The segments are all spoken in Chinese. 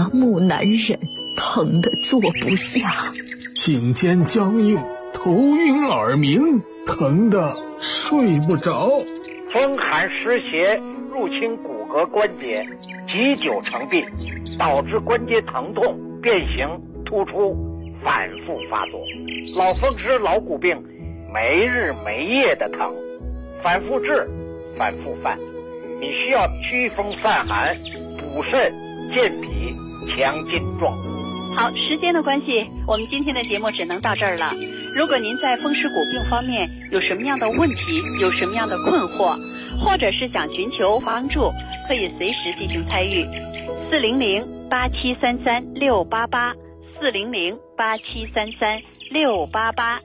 麻木难忍，疼得坐不下， 颈肩僵硬，头晕耳鸣，疼得睡不着。 风寒湿邪入侵骨骼关节，积久成病，导致关节疼痛、变形、突出，反复发作。老风湿、老骨病，没日没夜的疼，反复治，反复犯。你需要祛风散寒、补肾、健脾、强筋壮骨。 好，时间的关系，我们今天的节目只能到这儿了。如果您在风湿骨病方面有什么样的问题，有什么样的困惑，或者是想寻求帮助，可以随时进行参与。400-8733-688 400-8733-688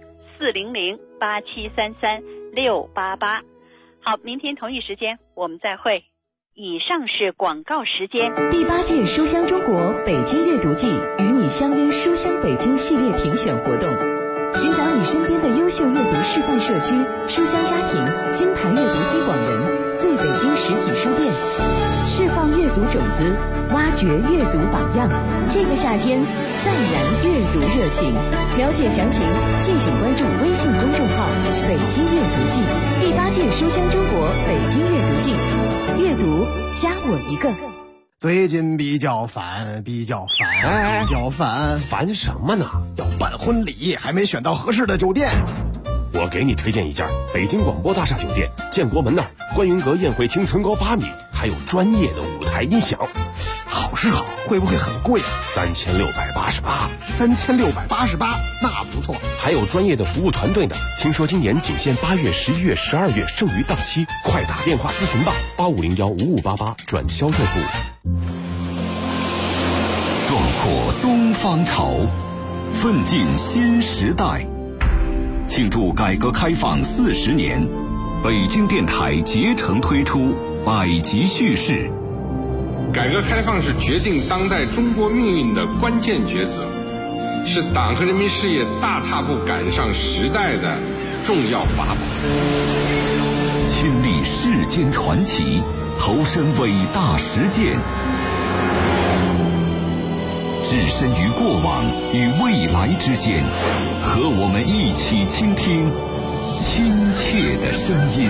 400-8733-688。好，明天同一时间我们再会。以上是广告时间。 第8届书香中国北京阅读季与你相约书香北京系列评选活动，寻找你身边的优秀阅读示范社区、书香家庭、金牌阅读推广人、最北京实体书店，释放阅读种子，挖掘阅读榜样。这个夏天再燃阅读热情。了解详情，敬请关注微信公众号“北京阅读季”。第8届书香中国北京阅读季，阅读加我一个。 最近比较烦， 烦什么呢？ 要办婚礼，还没选到合适的酒店。 我给你推荐一家北京广播大厦酒店，建国门那儿，观云阁宴会厅层高8米，还有专业的舞台音响。 好是好，会不会很贵啊 ？3688。 3688，那不错。 还有专业的服务团队呢。听说今年仅限8月、11月、12月，剩余档期，快打电话咨询吧，85015588转销售部。 壮阔东方潮，奋进新时代。庆祝改革开放40年，北京电台竭诚推出百集叙事。 改革开放是决定当代中国命运的关键抉择，是党和人民事业大踏步赶上时代的重要法宝。 亲历世间传奇，投身伟大实践，置身于过往与未来之间，和我们一起倾听亲切的声音。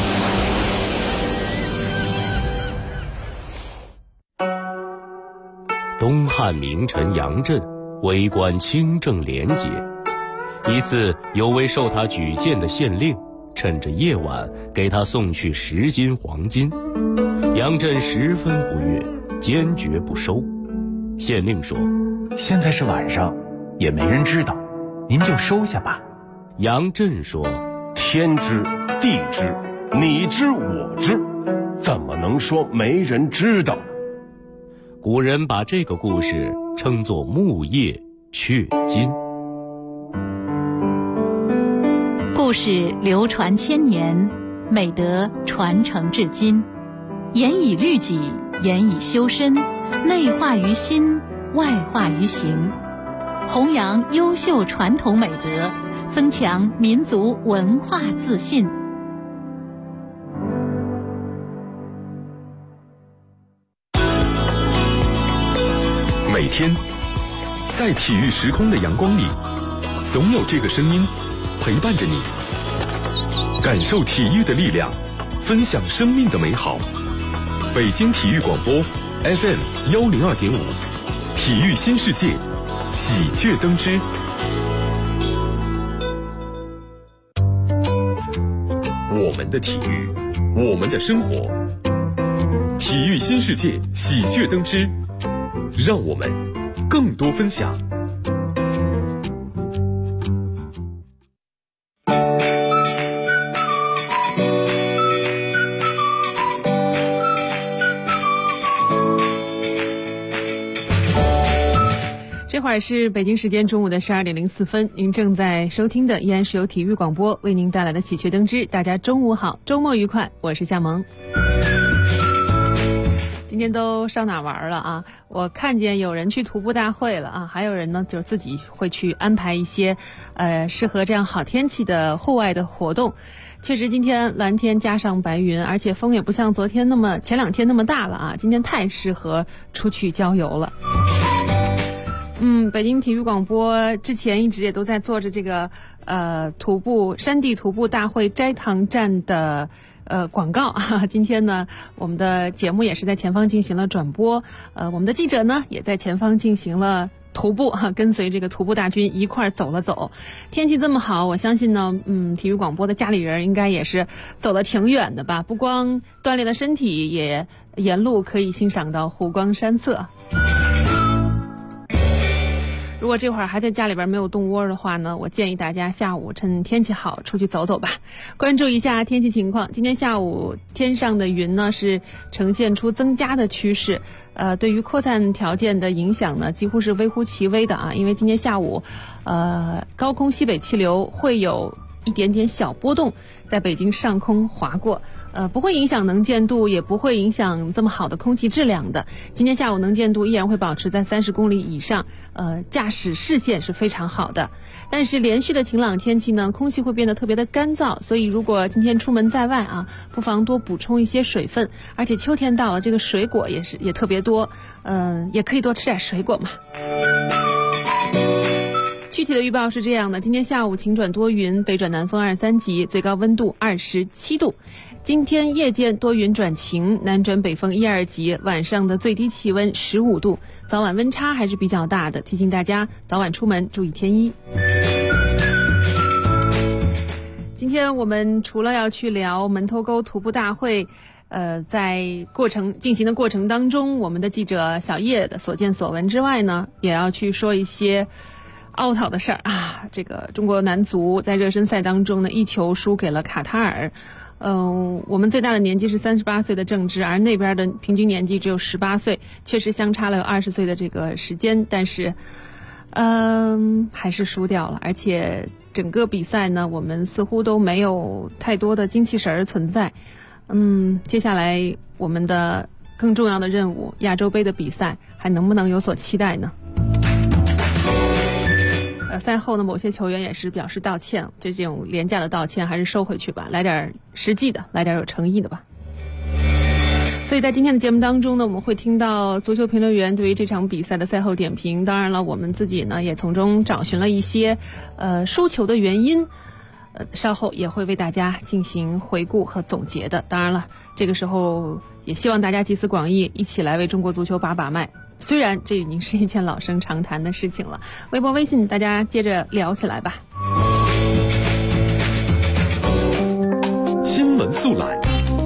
东汉名臣杨震为官清正廉洁，一次有位受他举荐的县令趁着夜晚给他送去10斤黄金，杨震十分不悦，坚决不收。县令说： 现在是晚上，也没人知道，您就收下吧。 杨震说： 天知地知，你知我知，怎么能说没人知道？ 古人把这个故事称作木叶雀金。 故事流传千年，美德传承至今，严以律己，严以修身，内化于心，外化于行，弘扬优秀传统美德，增强民族文化自信。 每天在体育时空的阳光里，总有这个声音陪伴着你，感受体育的力量，分享生命的美好。北京体育广播 FM102.5，体育新世界，喜鹊登枝。我们的体育，我们的生活，体育新世界，喜鹊登枝，让我们更多分享。 这会儿是北京时间中午的12点04分，您正在收听的依然是由体育广播为您带来的喜鹊登枝。大家中午好，周末愉快，我是夏萌。今天都上哪玩了啊？我看见有人去徒步大会了啊，还有人呢就自己会去安排一些适合这样好天气的户外的活动。确实今天蓝天加上白云，而且风也不像前2天那么大了啊，今天太适合出去郊游了。 北京体育广播之前一直也都在做着这个山地徒步大会斋堂站的广告啊。今天呢，我们的节目也是在前方进行了转播，我们的记者呢也在前方进行了徒步跟随这个徒步大军一块走了走。天气这么好，我相信呢，体育广播的家里人应该也是走得挺远的吧？不光锻炼了身体，也沿路可以欣赏到湖光山色。如果这会儿还在家里边没有动窝的话呢，我建议大家下午趁天气好出去走走吧。关注一下天气情况，今天下午天上的云呢是呈现出增加的趋势，对于扩散条件的影响呢几乎是微乎其微的啊，因为今天下午高空西北气流会有一点点小波动在北京上空划过，不会影响能见度，也不会影响这么好的空气质量的。今天下午能见度依然会保持在30公里以上，驾驶视线是非常好的。但是连续的晴朗天气呢，空气会变得特别的干燥，所以如果今天出门在外啊，不妨多补充一些水分。而且秋天到了，这个水果也特别多，也可以多吃点水果嘛。具体的预报是这样的：今天下午晴转多云，北转南风2、3级，最高温度27度。今天夜间多云转晴，南转北风1、2级，晚上的最低气温15度，早晚温差还是比较大的，提醒大家早晚出门注意添衣。今天我们除了要去聊门头沟徒步大会，在进行的过程当中，我们的记者小叶的所见所闻之外呢，也要去说一些凹讨的事儿啊。这个中国男足在热身赛当中呢，1球输给了卡塔尔。我们最大的年纪是38岁的郑智，而那边的平均年纪只有18岁，确实相差了有20岁的这个时间，但是还是输掉了。而且整个比赛呢，我们似乎都没有太多的精气神儿存在。接下来我们的更重要的任务亚洲杯的比赛还能不能有所期待呢？赛后呢，某些球员也是表示道歉，这种廉价的道歉还是收回去吧，来点实际的，来点有诚意的吧。所以在今天的节目当中呢，我们会听到足球评论员对于这场比赛的赛后点评，当然了，我们自己呢也从中找寻了一些输球的原因，稍后也会为大家进行回顾和总结的。当然了，这个时候也希望大家集思广益，一起来为中国足球把脉。虽然这已经是一件老生常谈的事情了，微博微信大家接着聊起来吧。 新闻速览。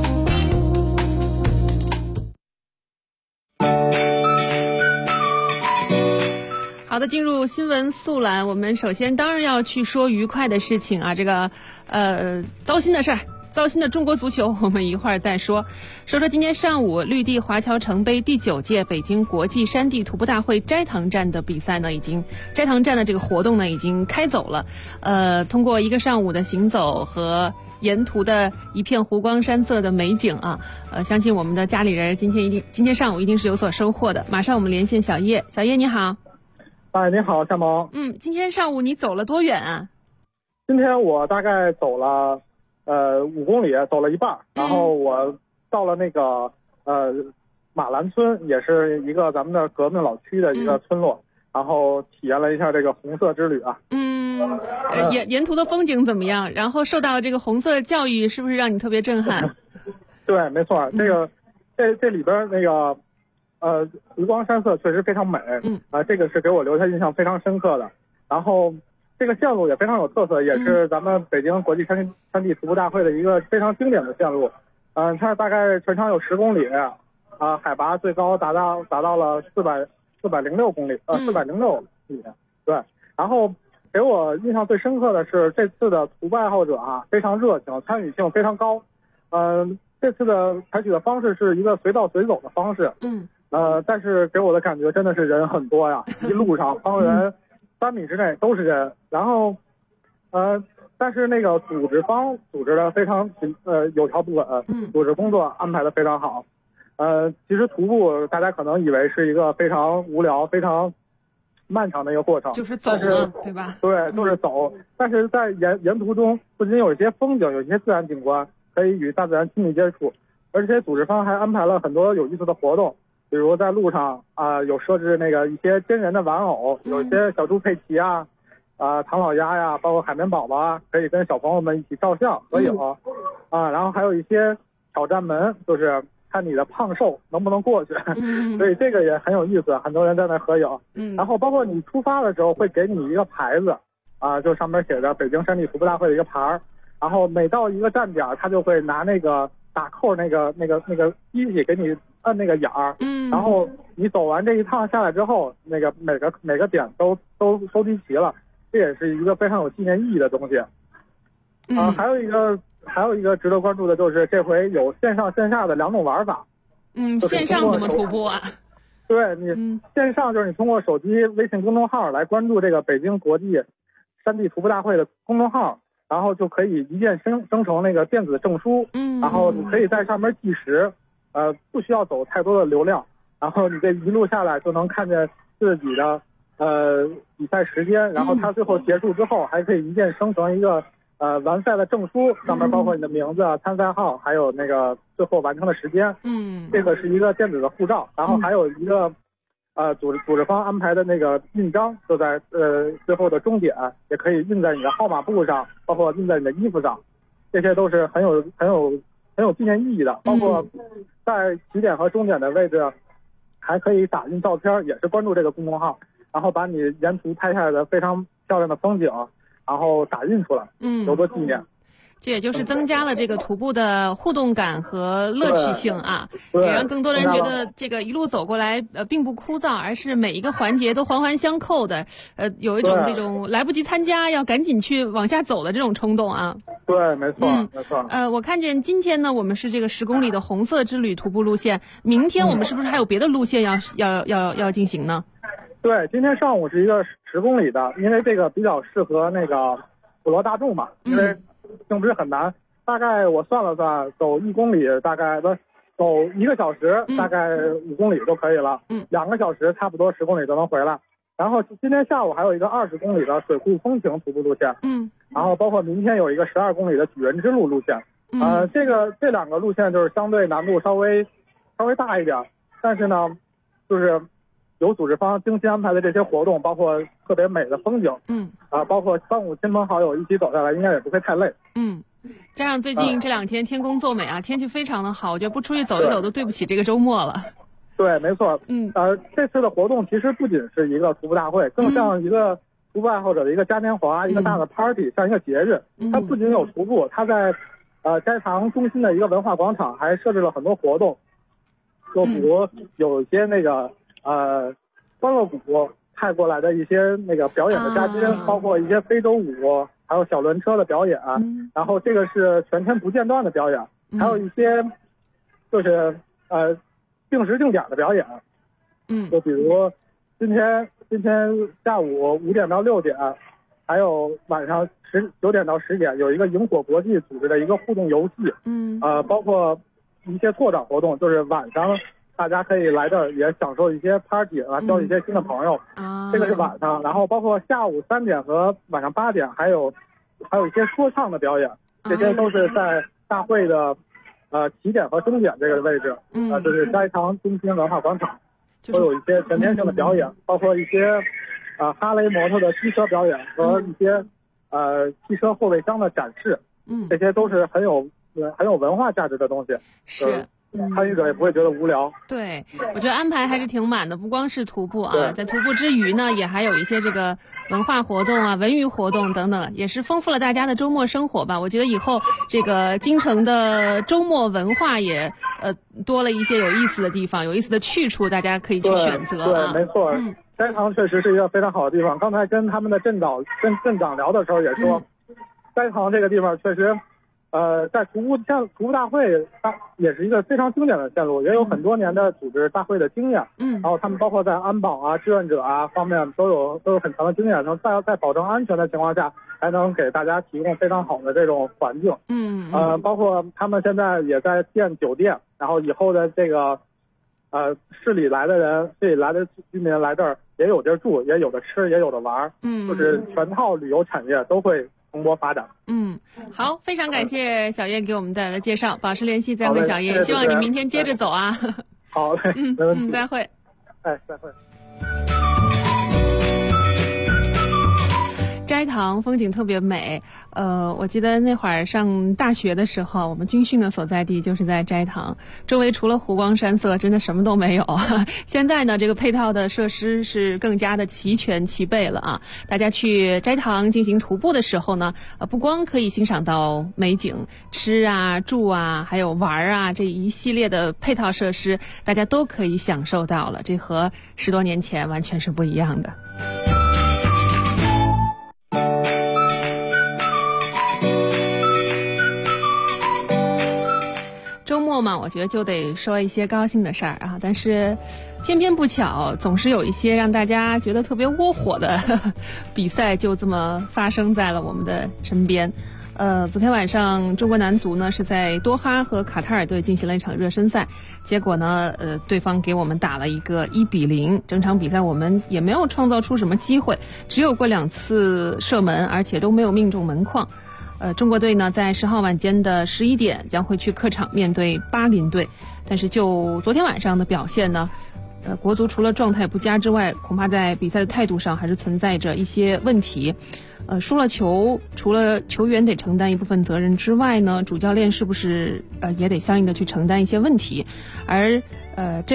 好的，进入新闻速览，我们首先当然要去说愉快的事情啊，这个糟心的事儿。糟心的中国足球，我们一会儿再说。说今天上午绿地华侨城杯第9届北京国际山地徒步大会斋堂站的比赛呢，斋堂站的这个活动呢已经开走了。通过一个上午的行走和沿途的一片湖光山色的美景啊，相信我们的家里人今天上午一定是有所收获的。马上我们连线小叶，小叶你好。 你好，夏萌。 今天上午你走了多远啊？ 今天我大概走了5公里，走了一半，然后我到了那个马兰村，也是一个咱们的革命老区的一个村落，然后体验了一下这个红色之旅啊。 沿途的风景怎么样？然后受到这个红色教育，是不是让你特别震撼？ 对，没错，这里边那个湖光山色确实非常美，这个是给我留下印象非常深刻的。然后这个线路也非常有特色，也是咱们北京国际山地徒步大会的一个非常经典的线路。它大概全长有10公里，海拔最高达到了406公里，406米。对，然后给我印象最深刻的是这次的徒步爱好者非常热情，参与性非常高。这次的采取的方式是一个随到随走的方式。但是给我的感觉真的是人很多呀，一路上方圆3米之内都是人。然后但是那个组织方组织的非常有条不紊，组织工作安排的非常好。其实徒步大家可能以为是一个非常无聊非常漫长的一个过程， 就是走了，对吧？ 对，就是走。但是在沿途中不仅有一些风景，有一些自然景观可以与大自然亲密接触，而且组织方还安排了很多有意思的活动， 比如在路上有设置那个一些真人的玩偶，有一些小猪佩奇啊，唐老鸭呀，包括海绵宝宝啊，可以跟小朋友们一起照相合影然后还有一些挑战门，就是看你的胖瘦能不能过去，所以这个也很有意思，很多人在那合影。然后包括你出发的时候会给你一个牌子就上面写着北京山地徒步大会的一个牌儿，然后每到一个站点，他就会拿那个打扣那个机器给你摁那个眼儿，然后你走完这一趟下来之后，那个每个点都收集齐了，这也是一个非常有纪念意义的东西。还有一个值得关注的就是这回有线上线下的2种玩法。 线上怎么徒步啊？ 对，你线上就是你通过手机微信公众号来关注这个北京国际山地徒步大会的公众号，然后就可以一键生成那个电子证书，然后你可以在上面计时，不需要走太多的流量，然后你这一路下来就能看见自己的比赛时间，然后它最后结束之后还可以一键生成一个完赛的证书，上面包括你的名字、参赛号，还有那个最后完成的时间。这个是一个电子的护照，然后还有一个组织方安排的那个印章，就在最后的终点也可以印在你的号码布上，包括印在你的衣服上，这些都是很有纪念意义的。包括在起点和终点的位置还可以打印照片，也是关注这个公众号，然后把你沿途拍下来的非常漂亮的风景然后打印出来，留作纪念。 这也就是增加了这个徒步的互动感和乐趣性啊，也让更多的人觉得这个一路走过来并不枯燥，而是每一个环节都环环相扣的，有一种这种来不及参加要赶紧去往下走的这种冲动啊。 对，没错，没错。 我看见今天呢，我们是这个10公里的红色之旅徒步路线，明天我们是不是还有别的路线要进行呢？ 对，今天上午是一个10公里的，因为这个比较适合那个普罗大众嘛，因为并不是很难，大概我算了算，走1公里大概走1个小时，大概5公里就可以了。2个小时差不多10公里就能回来。然后今天下午还有一个20公里的水库风情徒步路线，然后包括明天有一个12公里的举人之路路线。这2个路线就是相对难度稍微大一点，但是呢，就是有组织方精心安排的这些活动，包括特别美的风景，包括3、5亲朋好友一起走下来，应该也不会太累。 加上最近这2天天公作美啊，天气非常的好，我觉得不出去走一走都对不起这个周末了。 对，没错。这次的活动其实不仅是一个徒步大会，更像一个徒步爱好者的一个嘉年华，一个大的 party， 像一个节日。它不仅有徒步，它在斋堂中心的一个文化广场还设置了很多活动，就比如有一些那个欢乐谷派过来的一些那个表演的嘉宾，包括一些非洲舞，还有小轮车的表演，然后这个是全天不间断的表演，还有一些就是定时定点的表演，就比如今天下午5点到6点，还有晚上9点到10点有一个萤火国际组织的一个互动游戏，包括一些拓展活动，就是晚上大家可以来这儿也享受一些 party 交一些新的朋友，这个是晚上。然后包括下午3点和晚上8点还有一些说唱的表演，这些都是在大会的起点和终点这个位置，就是斋堂中心文化广场都有一些全天性的表演，包括一些哈雷摩托的机车表演和一些汽车后备箱的展示，这些都是很有文化价值的东西。 是。 参与者也不会觉得无聊。 对，我觉得安排还是挺满的，不光是徒步啊，在徒步之余呢，也还有一些这个文化活动啊、文娱活动等等，也是丰富了大家的周末生活吧。我觉得以后这个京城的周末文化也多了一些有意思的地方、有意思的去处，大家可以去选择啊。 对，没错。斋堂确实是一个非常好的地方。刚才跟他们的镇长聊的时候也说，斋堂这个地方确实。在徒步大会，它也是一个非常经典的线路，也有很多年的组织大会的经验。然后他们包括在安保啊、志愿者啊方面都有很强的经验，能在保证安全的情况下，还能给大家提供非常好的这种环境。包括他们现在也在建酒店，然后以后的这个市里来的居民来这儿也有地儿住，也有的吃，也有的玩。就是全套旅游产业都会蓬勃发展。 好，非常感谢小叶给我们带来的介绍，保持联系，再会小叶，希望你明天接着走啊。 好嘞，没问题。 再会。 哎，再会。 斋堂风景特别美，我记得那会儿上大学的时候，我们军训的所在地就是在斋堂，周围除了湖光山色，真的什么都没有。现在呢，这个配套的设施是更加的齐全齐备了啊！大家去斋堂进行徒步的时候呢，不光可以欣赏到美景，吃啊、住啊，还有玩啊，这一系列的配套设施，大家都可以享受到了。这和10多年前完全是不一样的。周末嘛，我觉得就得说一些高兴的事儿啊，但是偏偏不巧，总是有一些让大家觉得特别窝火的比赛就这么发生在了我们的身边。昨天晚上中国男足呢是在多哈和卡塔尔队进行了一场热身赛，结果呢对方给我们打了一个1-0，整场比赛我们也没有创造出什么机会，只有过2次射门，而且都没有命中门框。中国队呢在10号晚间的11点将会去客场面对巴林队，但是就昨天晚上的表现呢，国足除了状态不佳之外，恐怕在比赛的态度上还是存在着一些问题。输了球，除了球员得承担一部分责任之外呢，主教练是不是也得相应的去承担一些问题？而这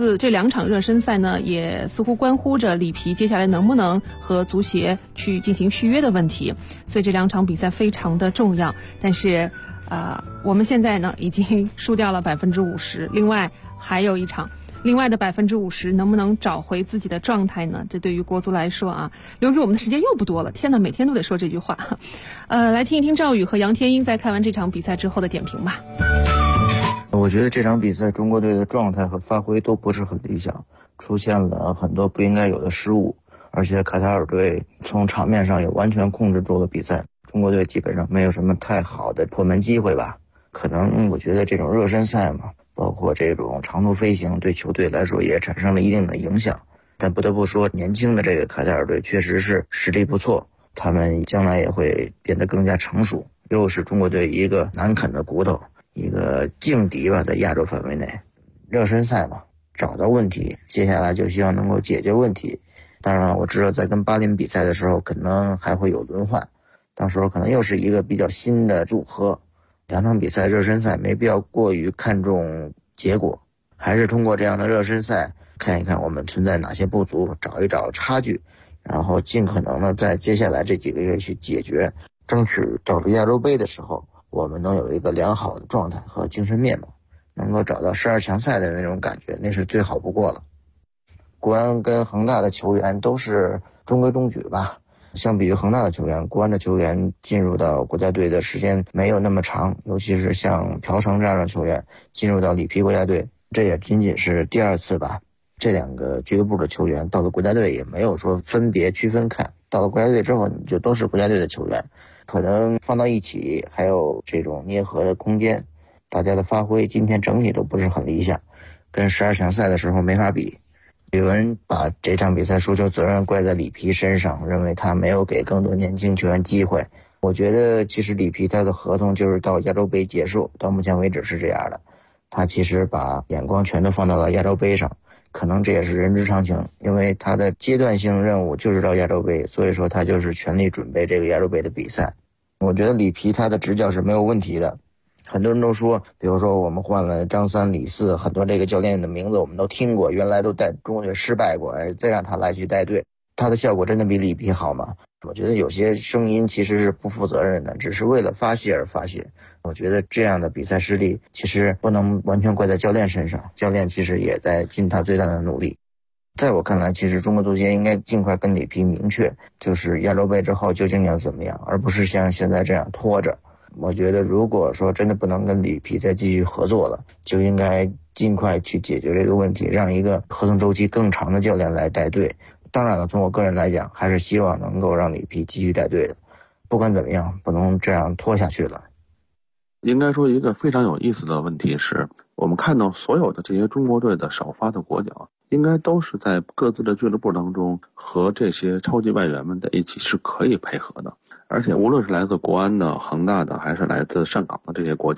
2场热身赛呢，也似乎关乎着里皮接下来能不能和足协去进行续约的问题，所以这2场比赛非常的重要。但是我们现在呢已经输掉了50%，另外还有一场。另外的50%能不能找回自己的状态呢？这对于国足来说啊，留给我们的时间又不多了。天哪，每天都得说这句话。来听一听赵宇和杨天英在看完这场比赛之后的点评吧。 我觉得这场比赛中国队的状态和发挥都不是很理想，出现了很多不应该有的失误，而且卡塔尔队从场面上也完全控制住了比赛，中国队基本上没有什么太好的破门机会吧。可能我觉得这种热身赛嘛，包括这种长途飞行对球队来说也产生了一定的影响，但不得不说年轻的这个卡塔尔队确实是实力不错，他们将来也会变得更加成熟，又是中国队一个难啃的骨头，一个劲敌吧，在亚洲范围内。热身赛嘛，找到问题，接下来就希望能够解决问题。当然了，我知道在跟巴林比赛的时候可能还会有轮换，到时候可能又是一个比较新的组合。2场比赛热身赛没必要过于看重结果，还是通过这样的热身赛看一看我们存在哪些不足，找一找差距，然后尽可能的在接下来这几个月去解决，争取找到亚洲杯的时候我们能有一个良好的状态和精神面貌，能够找到12强赛的那种感觉，那是最好不过了。国安跟恒大的球员都是中规中矩吧，相比于恒大的球员，国安的球员进入到国家队的时间没有那么长，尤其是像朴成这样的球员进入到里皮国家队，这也仅仅是第2次吧。这2个俱乐部的球员到了国家队也没有说分别区分看，到了国家队之后你就都是国家队的球员，可能放到一起还有这种捏合的空间，大家的发挥今天整体都不是很理想，跟12强赛的时候没法比。有人把这场比赛输球责任怪在里皮身上，认为他没有给更多年轻球员机会。我觉得其实里皮他的合同就是到亚洲杯结束，到目前为止是这样的，他其实把眼光全都放到了亚洲杯上，可能这也是人之常情，因为他的阶段性任务就是到亚洲杯，所以说他就是全力准备这个亚洲杯的比赛。我觉得里皮他的执教是没有问题的，很多人都说，比如说我们换了张三李四，很多这个教练的名字我们都听过，原来都带中国队失败过，再让他来去带队，他的效果真的比里皮好吗？我觉得有些声音其实是不负责任的，只是为了发泄而发泄。我觉得这样的比赛失利其实不能完全怪在教练身上，教练其实也在尽他最大的努力。在我看来，其实中国足协应该尽快跟里皮明确，就是亚洲杯之后究竟要怎么样，而不是像现在这样拖着。我觉得如果说真的不能跟里皮再继续合作了，就应该尽快去解决这个问题，让一个合同周期更长的教练来带队。当然了，从我个人来讲，还是希望能够让里皮继续带队的。不管怎么样，不能这样拖下去了。 应该说一个非常有意思的问题是，我们看到所有的这些中国队的首发的国脚，应该都是在各自的俱乐部当中和这些超级外援们在一起是可以配合的。而且无论是来自国安的、恒大的，还是来自上港的这些国脚，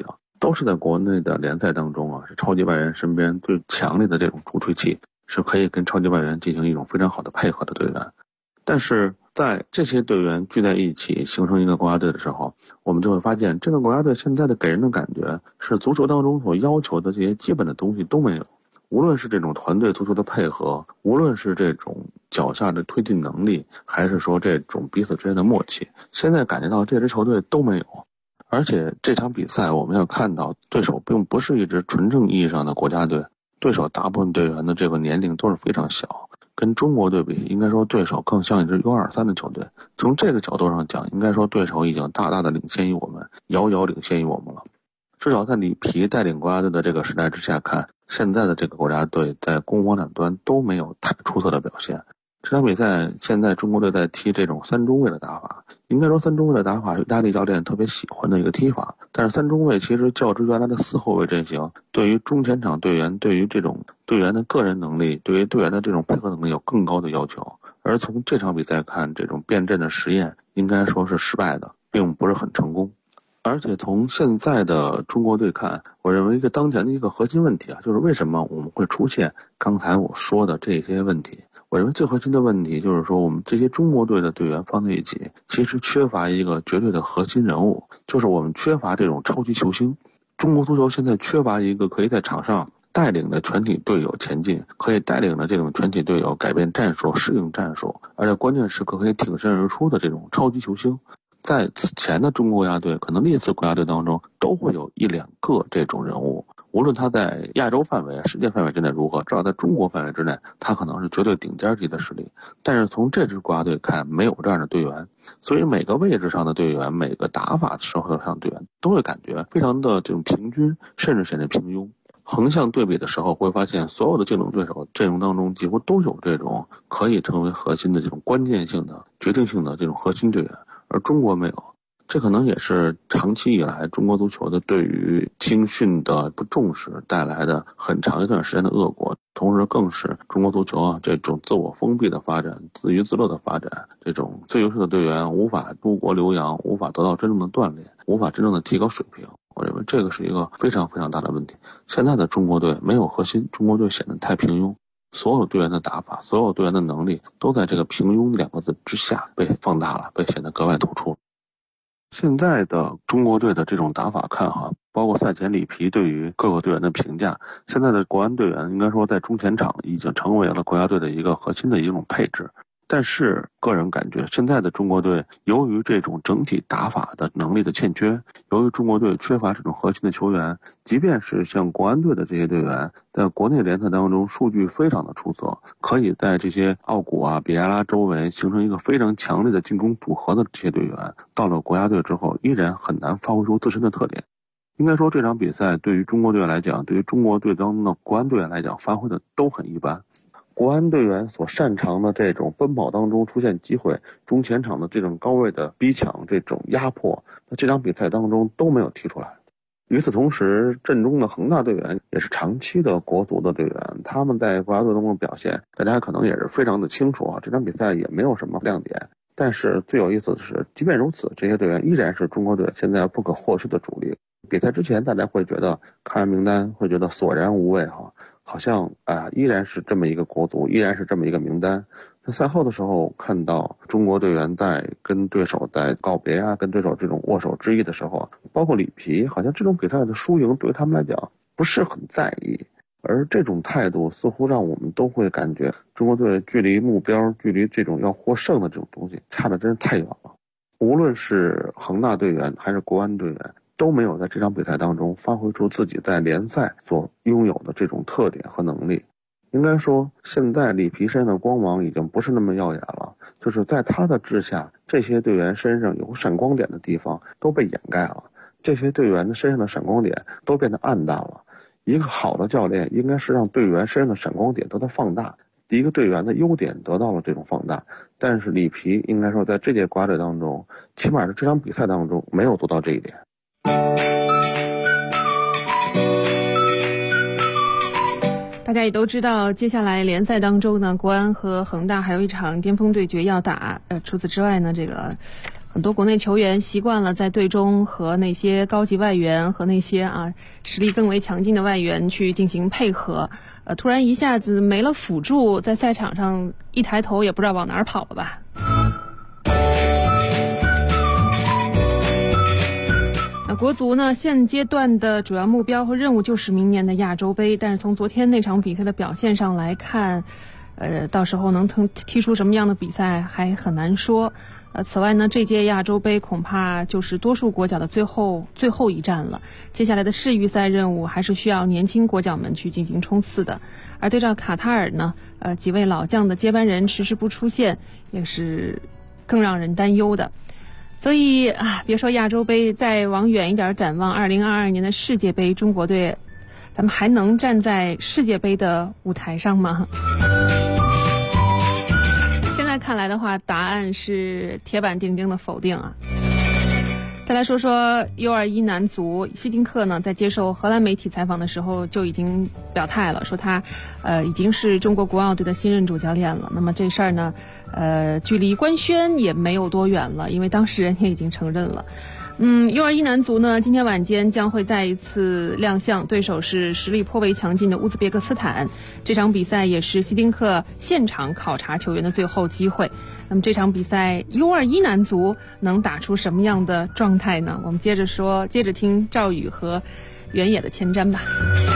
都是在国内的联赛当中是超级外援身边最强烈的这种助推器，是可以跟超级外援进行一种非常好的配合的队员。但是在这些队员聚在一起形成一个国家队的时候，我们就会发现这个国家队现在的给人的感觉是足球当中所要求的这些基本的东西都没有，无论是这种团队足球的配合，无论是这种脚下的推进能力，还是说这种彼此之间的默契，现在感觉到这支球队都没有。而且这场比赛我们要看到，对手并不是一支纯正意义上的国家队，对手大部分队员的这个年龄都是非常小，跟中国队比，应该说对手更像一支 U23 的球队。从这个角度上讲，应该说对手已经大大的领先于我们，遥遥领先于我们了。至少在里皮带领国家队的这个时代之下看，现在的这个国家队在攻防两端都没有太出色的表现。这场比赛现在中国队在踢这种三中卫的打法，应该说三中卫的打法是意大利教练特别喜欢的一个踢法，但是三中卫其实较之原来的四后卫阵型，对于中前场队员，对于这种队员的个人能力，对于队员的这种配合能力有更高的要求。而从这场比赛看，这种变阵的实验应该说是失败的，并不是很成功。而且从现在的中国队看，我认为一个当前的一个核心问题就是为什么我们会出现刚才我说的这些问题。我认为最核心的问题就是说，我们这些中国队的队员放在一起，其实缺乏一个绝对的核心人物，就是我们缺乏这种超级球星。中国足球现在缺乏一个可以在场上带领着全体队友前进，可以带领着这种全体队友改变战术、适应战术，而且关键时刻可以挺身而出的这种超级球星。在此前的中国国家队，可能历次国家队当中都会有一两个这种人物，无论他在亚洲范围、世界范围之内如何，至少在中国范围之内，他可能是绝对顶尖级的实力。但是从这支国家队看，没有这样的队员，所以每个位置上的队员，每个打法时候上的队员，都会感觉非常的这种平均，甚至显得平庸。横向对比的时候，会发现所有的竞争对手阵容当中，几乎都有这种可以成为核心的这种关键性的、决定性的这种核心队员，而中国没有。这可能也是长期以来中国足球的对于青训的不重视带来的很长一段时间的恶果，同时更是中国足球这种自我封闭的发展、自娱自乐的发展，这种最优秀的队员无法出国留洋，无法得到真正的锻炼，无法真正的提高水平。我认为这个是一个非常非常大的问题。现在的中国队没有核心，中国队显得太平庸，所有队员的打法，所有队员的能力都在这个平庸两个字之下被放大了，被显得格外突出。现在的中国队的这种打法看包括赛前里皮对于各个队员的评价，现在的国安队员应该说在中前场已经成为了国家队的一个核心的一种配置。但是个人感觉现在的中国队由于这种整体打法的能力的欠缺，由于中国队缺乏这种核心的球员，即便是像国安队的这些队员在国内联赛当中数据非常的出色，可以在这些奥古啊、比埃拉周围形成一个非常强烈的进攻组合的这些队员，到了国家队之后依然很难发挥出自身的特点。应该说这场比赛对于中国队来讲，对于中国队当中的国安队员来讲，发挥的都很一般。国安队员所擅长的这种奔跑当中出现机会，中前场的这种高位的逼抢、这种压迫，那这场比赛当中都没有踢出来。与此同时，阵中的恒大队员也是长期的国足的队员，他们在国家队当中的表现，大家可能也是非常的清楚这场比赛也没有什么亮点。但是最有意思的是，即便如此，这些队员依然是中国队现在不可或缺的主力。比赛之前大家会觉得看完名单会觉得索然无味好像依然是这么一个国足，依然是这么一个名单。在赛后的时候看到中国队员在跟对手在告别跟对手这种握手致意的时候，包括里皮，好像这种比赛的输赢对于他们来讲不是很在意，而这种态度似乎让我们都会感觉中国队距离目标、距离这种要获胜的这种东西差得真是太远了。无论是恒大队员还是国安队员，都没有在这场比赛当中发挥出自己在联赛所拥有的这种特点和能力。应该说现在里皮身上的光芒已经不是那么耀眼了，就是在他的治下，这些队员身上有闪光点的地方都被掩盖了，这些队员的身上的闪光点都变得暗淡了。一个好的教练应该是让队员身上的闪光点得到放大，一个队员的优点得到了这种放大，但是里皮应该说在这届国家队当中，起码是这场比赛当中没有做到这一点。 大家也都知道，接下来联赛当中呢，国安和恒大还有一场巅峰对决要打。除此之外呢，这个很多国内球员习惯了在队中和那些高级外援和那些实力更为强劲的外援去进行配合，突然一下子没了辅助，在赛场上一抬头也不知道往哪儿跑了吧。那国足呢，现阶段的主要目标和任务就是明年的亚洲杯，但是从昨天那场比赛的表现上来看，到时候能踢出什么样的比赛还很难说。此外呢，这届亚洲杯恐怕就是多数国脚的最后一战了。接下来的世预赛任务还是需要年轻国脚们去进行冲刺的。而对照卡塔尔呢，几位老将的接班人迟迟不出现，也是更让人担忧的。所以别说亚洲杯，再往远一点展望2022年的世界杯，中国队咱们还能站在世界杯的舞台上吗？现在看来的话，答案是铁板钉钉的否定啊。再来说说 U21 男足，希丁克呢在接受荷兰媒体采访的时候就已经表态了，说他已经是中国国奥队的新任主教练了。那么这事儿呢距离官宣也没有多远了，因为当事人也已经承认了。U21 男足呢今天晚间将会再一次亮相，对手是实力颇为强劲的乌兹别克斯坦。这场比赛也是希丁克现场考察球员的最后机会。那么这场比赛 U21 男足能打出什么样的状态呢？我们接着听赵宇和原野的前瞻吧。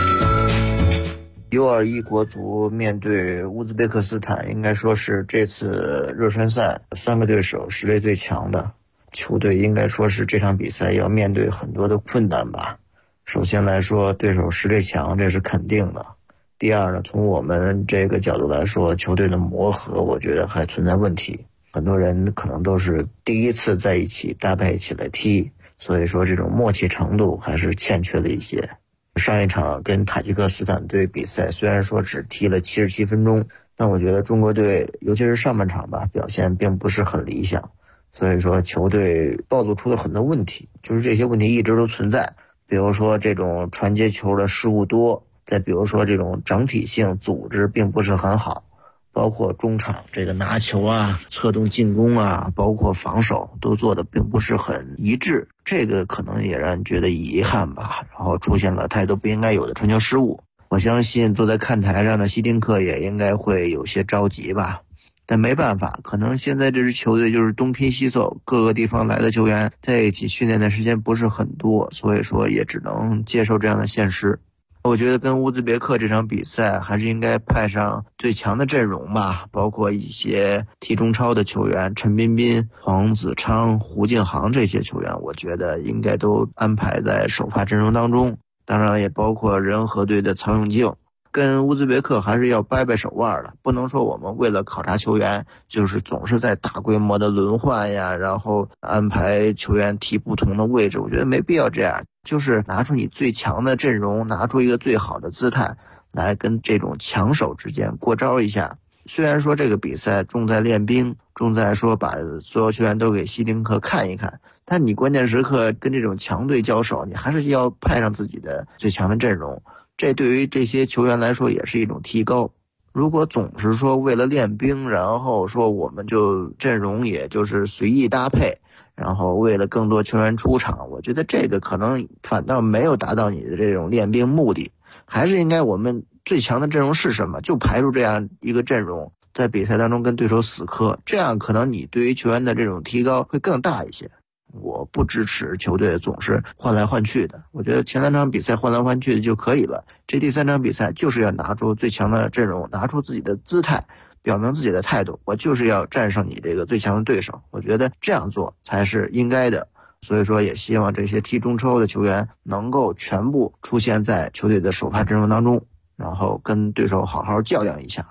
U21 国足面对乌兹别克斯坦，应该说是这次热身赛3个对手实力最强的球队，应该说是这场比赛要面对很多的困难吧。首先来说，对手实力强，这是肯定的。第二呢，从我们这个角度来说，球队的磨合我觉得还存在问题，很多人可能都是第一次在一起搭配起来踢，所以说这种默契程度还是欠缺了一些。上一场跟塔吉克斯坦队比赛，虽然说只踢了77分钟，但我觉得中国队尤其是上半场吧，表现并不是很理想，所以说球队暴露出了很多问题，就是这些问题一直都存在，比如说这种传接球的失误多，再比如说这种整体性组织并不是很好，包括中场这个拿球啊、策动进攻啊，包括防守都做的并不是很一致，这个可能也让人觉得遗憾吧。然后出现了太多不应该有的传球失误，我相信坐在看台上的希丁克也应该会有些着急吧。但没办法，可能现在这支球队就是东拼西凑，各个地方来的球员在一起训练的时间不是很多，所以说也只能接受这样的现实。我觉得跟乌兹别克这场比赛还是应该派上最强的阵容吧，包括一些踢中超的球员，陈彬彬、黄子昌、胡敬航这些球员，我觉得应该都安排在首发阵容当中。当然也包括人和队的曹永静。跟乌兹别克还是要掰掰手腕的，不能说我们为了考察球员就是总是在大规模的轮换呀，然后安排球员踢不同的位置，我觉得没必要这样，就是拿出你最强的阵容，拿出一个最好的姿态来跟这种强手之间过招一下。虽然说这个比赛重在练兵，重在说把所有球员都给希丁克看一看，但你关键时刻跟这种强队交手，你还是要派上自己的最强的阵容，这对于这些球员来说也是一种提高。如果总是说为了练兵，然后说我们就阵容也就是随意搭配，然后为了更多球员出场，我觉得这个可能反倒没有达到你的这种练兵目的。还是应该我们最强的阵容是什么，就排出这样一个阵容，在比赛当中跟对手死磕，这样可能你对于球员的这种提高会更大一些。我不支持球队总是换来换去的，我觉得前2场比赛换来换去的就可以了，这第3场比赛就是要拿出最强的阵容，拿出自己的姿态，表明自己的态度，我就是要战胜你这个最强的对手，我觉得这样做才是应该的。所以说也希望这些踢中超的球员能够全部出现在球队的首发阵容当中，然后跟对手好好较量一下。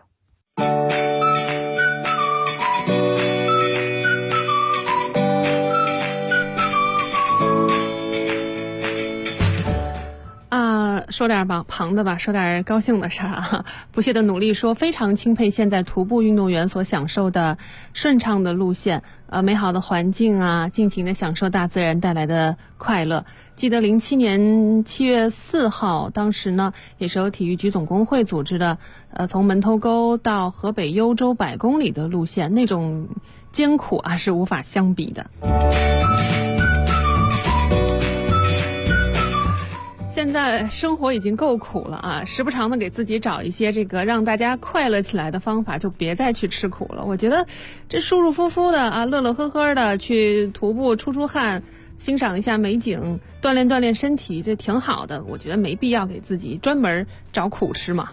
说点旁的吧，说点高兴的事儿啊。不懈的努力说非常钦佩现在徒步运动员所享受的顺畅的路线，美好的环境啊，尽情的享受大自然带来的快乐。记得07年7月4号，当时呢也是由体育局总工会组织的，从门头沟到河北幽州100公里的路线，那种艰苦啊是无法相比的。现在生活已经够苦了啊，时不常的给自己找一些这个让大家快乐起来的方法，就别再去吃苦了。我觉得这舒舒服服的啊，乐乐呵呵的去徒步出汗，欣赏一下美景，锻炼锻炼身体，这挺好的。我觉得没必要给自己专门找苦吃嘛。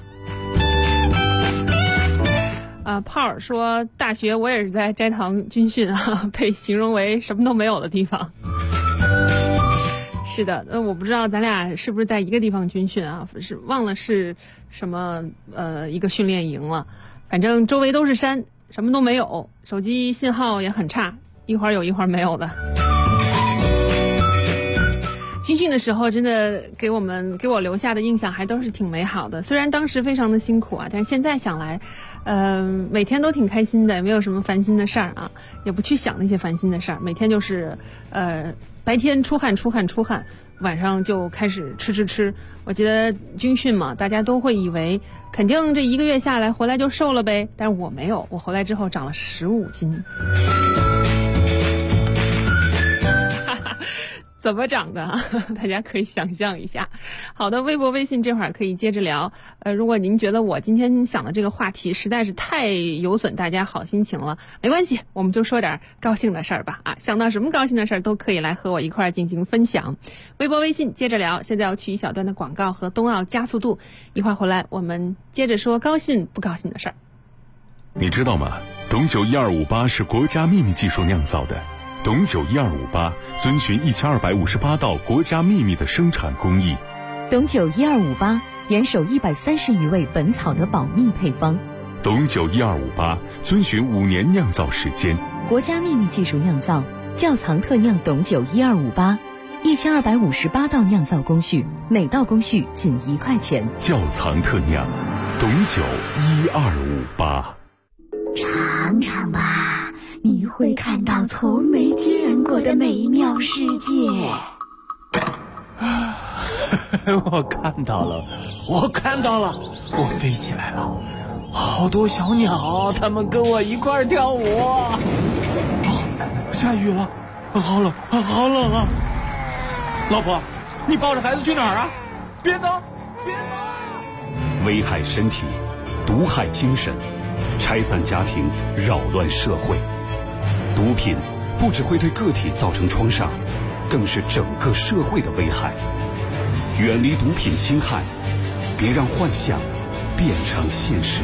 炮儿说大学我也是在斋堂军训啊，被形容为什么都没有的地方。是的，我不知道咱俩是不是在一个地方军训啊？是忘了是什么一个训练营了。反正周围都是山，什么都没有，手机信号也很差，一会儿有一会儿没有的。军训的时候真的给我留下的印象还都是挺美好的，虽然当时非常的辛苦啊，但是现在想来每天都挺开心的，也没有什么烦心的事儿啊，也不去想那些烦心的事儿，每天就是白天出汗，晚上就开始吃。我记得军训嘛，大家都会以为肯定这1个月下来回来就瘦了呗，但是我没有，我回来之后长了15斤。怎么长的？大家可以想象一下。好的，微博微信这会儿可以接着聊。如果您觉得我今天想的这个话题实在是太有损大家好心情了，没关系，我们就说点高兴的事儿吧。想到什么高兴的事儿都可以来和我一块儿进行分享。微博微信接着聊。现在要去一小段的广告和冬奥加速度，一会儿回来我们接着说高兴不高兴的事儿。 你知道吗？董酒1258是国家秘密技术酿造的。董酒1258遵循1258道国家秘密的生产工艺。 董酒1258严守130余味本草的保密配方。 董酒1258遵循5年酿造时间， 国家秘密技术酿造，窖藏特酿董酒1258，1258道酿造工序，每道工序仅1块钱。 窖藏特酿，董酒1258。 尝尝吧，你会看到从没见过的美妙世界。 我看到了，我飞起来了，好多小鸟，它们跟我一块跳舞。下雨了，好冷啊！老婆，你抱着孩子去哪儿啊？别走！ 危害身体，毒害精神，拆散家庭，扰乱社会。毒品不只会对个体造成创伤，更是整个社会的危害。远离毒品侵害，别让幻想变成现实。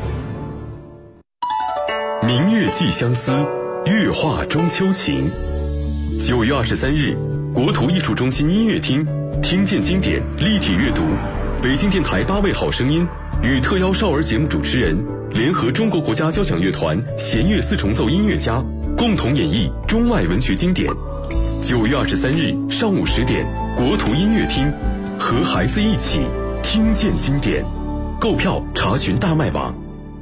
明月寄相思，月画中秋情。9月23日，国图艺术中心音乐厅，听见经典立体阅读，北京电台8位好声音与特邀少儿节目主持人联合中国国家交响乐团弦乐4重奏音乐家共同演绎中外文学经典。9月23日上午10点，国图音乐厅，和孩子一起听见经典。购票查询大麦网。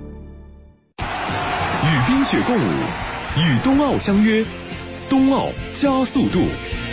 与冰雪共舞，与冬奥相约，冬奥加速度。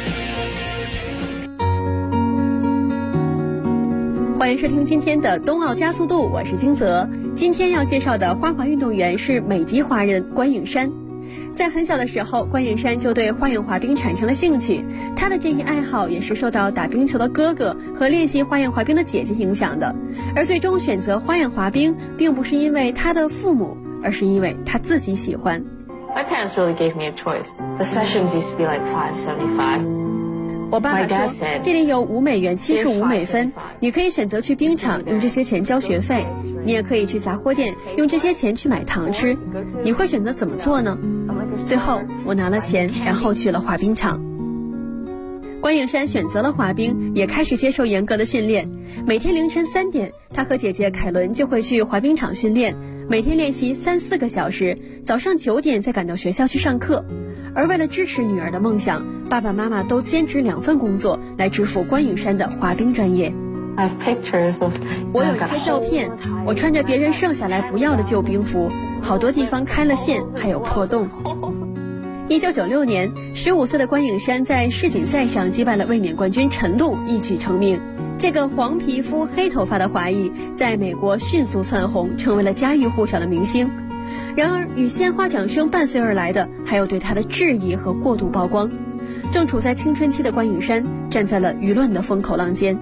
欢迎收听今天的冬奥加速度，我是金泽。今天要介绍的花滑运动员是美籍华人关颖珊。在很小的时候，关颖珊就对花样滑冰产生了兴趣，她的这一爱好也是受到打冰球的哥哥和练习花样滑冰的姐姐影响的。而最终选择花样滑冰，并不是因为她的父母，而是因为她自己喜欢。 My parents really gave me a choice. The sessions used to be like $5.75. 我爸爸说，这里有$5、75美分，你可以选择去冰场用这些钱交学费，你也可以去杂货店用这些钱去买糖吃，你会选择怎么做呢？最后我拿了钱，然后去了滑冰场。关颖珊选择了滑冰，也开始接受严格的训练。每天凌晨3点，她和姐姐凯伦就会去滑冰场训练，每天练习3-4个小时，早上9点再赶到学校去上课。而为了支持女儿的梦想，爸爸妈妈都兼职2份工作来支付关颖珊的滑冰专业。 我有一些照片，我穿着别人剩下来不要的旧兵服，好多地方开了线，还有破洞。1996年，15岁的关颖珊在世锦赛上击败了卫冕冠军陈露，一举成名。这个黄皮肤黑头发的华裔在美国迅速窜红，成为了家喻户晓的明星。然而与鲜花掌声伴随而来的还有对她的质疑和过度曝光。正处在青春期的关颖珊站在了舆论的风口浪尖。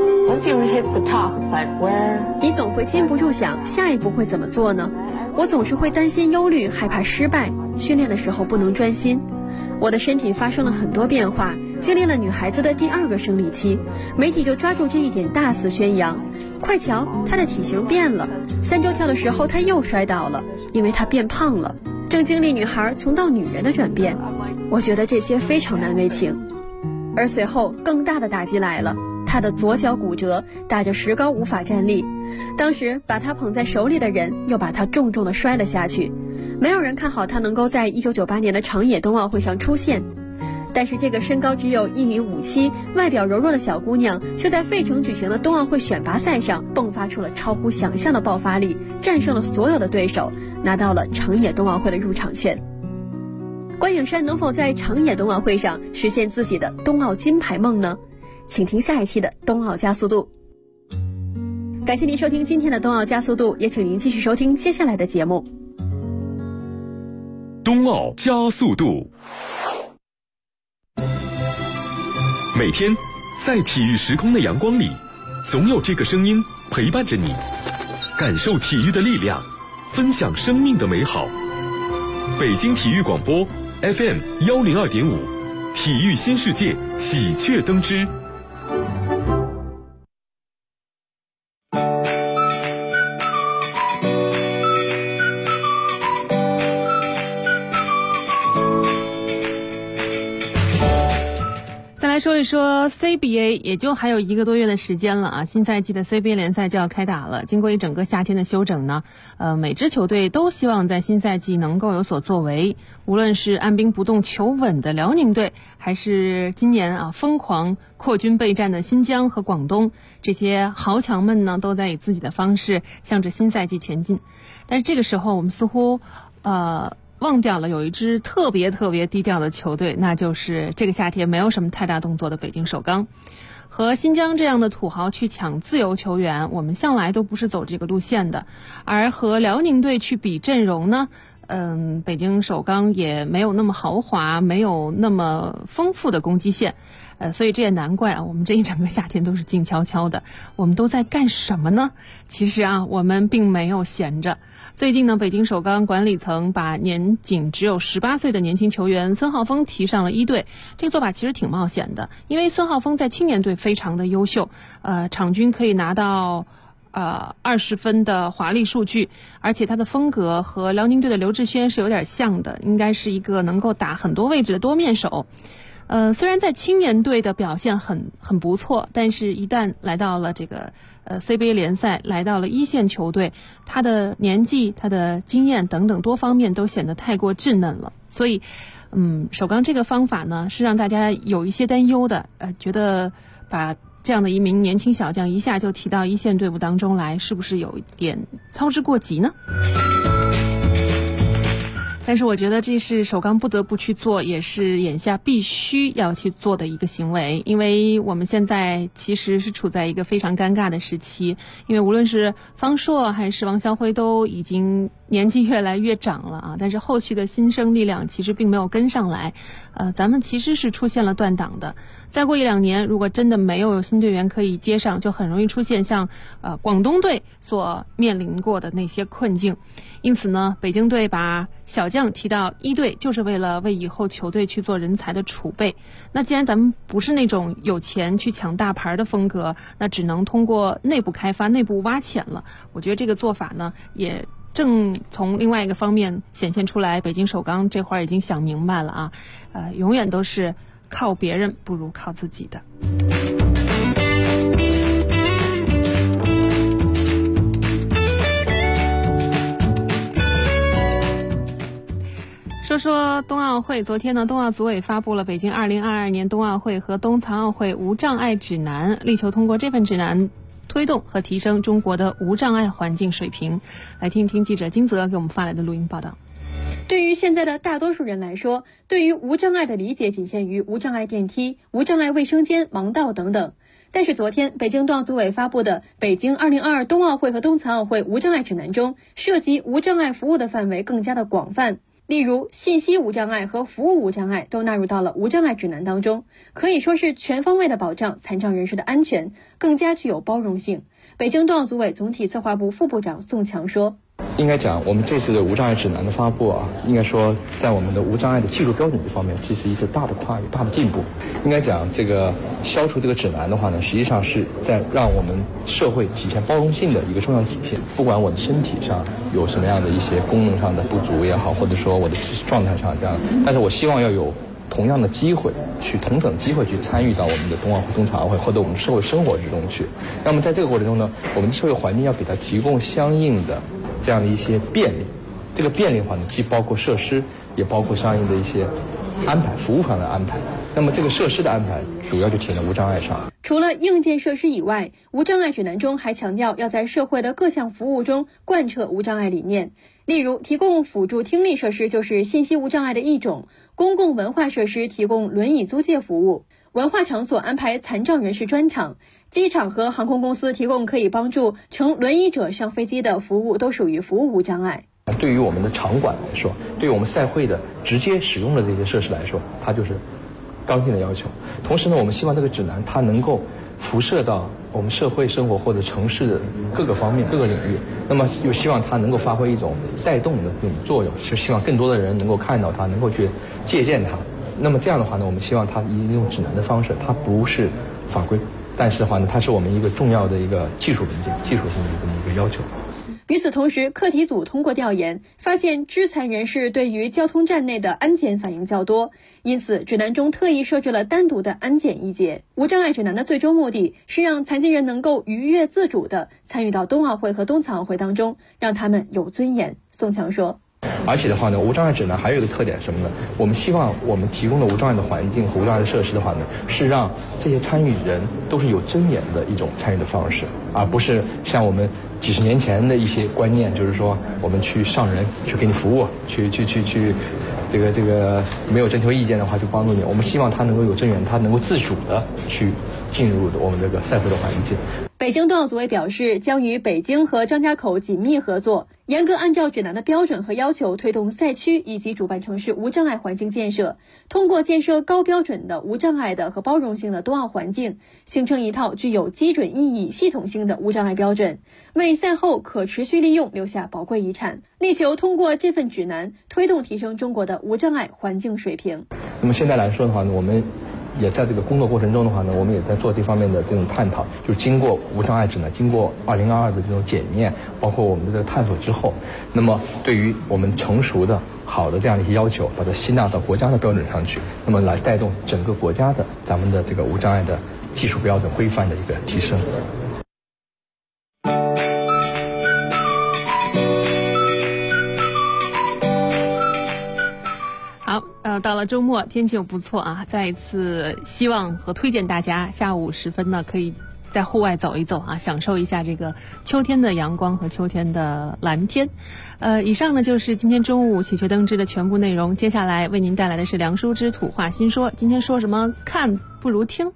你总会禁不住想下一步会怎么做呢？我总是会担心忧虑，害怕失败，训练的时候不能专心。我的身体发生了很多变化，经历了女孩子的第2个生理期，媒体就抓住这一点大肆宣扬。快瞧，她的体型变了，3周跳的时候她又摔倒了，因为她变胖了，正经历女孩从到女人的转变。我觉得这些非常难为情。而随后更大的打击来了，她的左脚骨折，打着石膏无法站立。当时把她捧在手里的人又把她重重地摔了下去。没有人看好她能够在1998年的长野冬奥会上出现。但是这个身高只有1.57米、外表柔弱的小姑娘，却在费城举行的冬奥会选拔赛上迸发出了超乎想象的爆发力，战胜了所有的对手，拿到了长野冬奥会的入场券。关颖珊能否在长野冬奥会上实现自己的冬奥金牌梦呢？请听下一期的冬奥加速度。感谢您收听今天的冬奥加速度，也请您继续收听接下来的节目。 冬奥加速度。每天在体育时空的阳光里，总有这个声音陪伴着你，感受体育的力量，分享生命的美好。北京体育广播 FM 102.5，体育新世界喜鹊登枝。 说一说 CBA， 也就还有1个多月的时间了啊，新赛季的 CBA 联赛就要开打了。经过一整个夏天的休整呢，每支球队都希望在新赛季能够有所作为。无论是按兵不动求稳的辽宁队，还是今年疯狂扩军备战的新疆和广东，这些豪强们呢，都在以自己的方式向着新赛季前进。但是这个时候，我们似乎忘掉了有一支特别低调的球队，那就是这个夏天没有什么太大动作的北京首钢。和新疆这样的土豪去抢自由球员，我们向来都不是走这个路线的。而和辽宁队去比阵容呢，北京首钢也没有那么豪华，没有那么丰富的攻击线。所以这也难怪我们这一整个夏天都是静悄悄的。我们都在干什么呢？其实我们并没有闲着。最近呢，北京首钢管理层把年仅只有18岁的年轻球员孙浩峰提上了1队，这个做法其实挺冒险的，因为孙浩峰在青年队非常的优秀，场均可以拿到20分的华丽数据，而且他的风格和辽宁队的刘志轩是有点像的，应该是一个能够打很多位置的多面手。虽然在青年队的表现很不错，但是一旦来到了这个CBA 联赛，来到了一线球队，他的年纪、他的经验等等多方面都显得太过稚嫩了。所以首钢这个方法呢，是让大家有一些担忧的，觉得把这样的一名年轻小将一下就提到一线队伍当中来，是不是有一点操之过急呢？但是我觉得这是首钢不得不去做，也是眼下必须要去做的一个行为。因为我们现在其实是处在一个非常尴尬的时期，因为无论是方硕还是王霄辉都已经年纪越来越长了但是后续的新生力量其实并没有跟上来，咱们其实是出现了断档的。再过1-2年，如果真的没有新队员可以接上，就很容易出现像广东队所面临过的那些困境。因此呢，北京队把小将提到1队，就是为了为以后球队去做人才的储备。那既然咱们不是那种有钱去抢大牌的风格，那只能通过内部开发、内部挖潜了。我觉得这个做法呢，也正从另外一个方面显现出来，北京首钢这会儿已经想明白了永远都是靠别人不如靠自己的。说说冬奥会，昨天呢，冬奥组委发布了北京2022年冬奥会和冬残奥会无障碍指南，力求通过这份指南推动和提升中国的无障碍环境水平。来听一听记者金泽给我们发来的录音报道。 对于现在的大多数人来说，对于无障碍的理解仅限于无障碍电梯、无障碍卫生间、盲道等等。但是昨天，北京冬奥组委发布的《北京2022冬奥会和冬残奥会无障碍指南》中，涉及无障碍服务的范围更加的广泛。例如，信息无障碍和服务无障碍都纳入到了无障碍指南当中，可以说是全方位的保障残障人士的安全，更加具有包容性。北京冬奥组委总体策划部副部长宋强说， 应该讲，我们这次的无障碍指南的发布啊，应该说在我们的无障碍的技术标准这方面，这是一次大的跨越、大的进步。应该讲，这个消除这个指南的话呢，实际上是在让我们社会体现包容性的一个重要体现。不管我的身体上有什么样的一些功能上的不足也好，或者说我的状态上这样，但是我希望要有同样的机会去同等机会去参与到我们的冬奥会、冬残奥会或者我们社会生活之中去。那么在这个过程中呢，我们的社会环境要给它提供相应的这样的一些便利。这个便利的话呢，既包括设施，也包括相应的一些安排、服务上的安排。那么这个设施的安排主要就体现在无障碍上。 除了硬件设施以外，无障碍指南中还强调要在社会的各项服务中贯彻无障碍理念。例如，提供辅助听力设施就是信息无障碍的一种，公共文化设施提供轮椅租借服务，文化场所安排残障人士专场，机场和航空公司提供可以帮助乘轮椅者上飞机的服务，都属于服务无障碍。 对于我们的场馆来说，对于我们赛会的直接使用的这些设施来说，它就是刚性的要求。同时呢，我们希望这个指南它能够辐射到我们社会生活或者城市的各个方面、各个领域。那么又希望它能够发挥一种带动的这种作用，是希望更多的人能够看到它，能够去借鉴它。那么这样的话呢，我们希望它以用指南的方式，它不是法规，但是的话呢，它是我们一个重要的一个技术文件、技术性的这么一个要求。 与此同时，课题组通过调研发现，肢残人士对于交通站内的安检反应较多，因此指南中特意设置了单独的安检一节。无障碍指南的最终目的是让残疾人能够愉悦自主地参与到冬奥会和冬残奥会当中，让他们有尊严。宋强说， 而且的话呢，无障碍指南还有一个特点什么呢？我们希望我们提供的无障碍的环境和无障碍的设施的话呢，是让这些参与人都是有尊严的一种参与的方式，而不是像我们几十年前的一些观念，就是说我们去上人去给你服务，去这个没有征求意见的话就帮助你。我们希望他能够有尊严，他能够自主的去进入我们这个赛会的环境。 北京冬奥组委表示，将与北京和张家口紧密合作，严格按照指南的标准和要求推动赛区以及主办城市无障碍环境建设，通过建设高标准的无障碍的和包容性的冬奥环境，形成一套具有基准意义、系统性的无障碍标准，为赛后可持续利用留下宝贵遗产，力求通过这份指南推动提升中国的无障碍环境水平。 那么现在来说的话呢，我们也在这个工作过程中的话呢，我们也在做这方面的这种探讨，就是经过无障碍指南，经过2022的这种检验，包括我们的这个探索之后，那么对于我们成熟的好的这样的一些要求，把它吸纳到国家的标准上去，那么来带动整个国家的咱们的这个无障碍的技术标准规范的一个提升。 到了周末，天气又不错啊！再一次希望和推荐大家下午时分呢，可以在户外走一走啊，享受一下这个秋天的阳光和秋天的蓝天。以上呢就是今天中午喜鹊登枝的全部内容。接下来为您带来的是梁淑之土话新说。今天说什么？看不如听。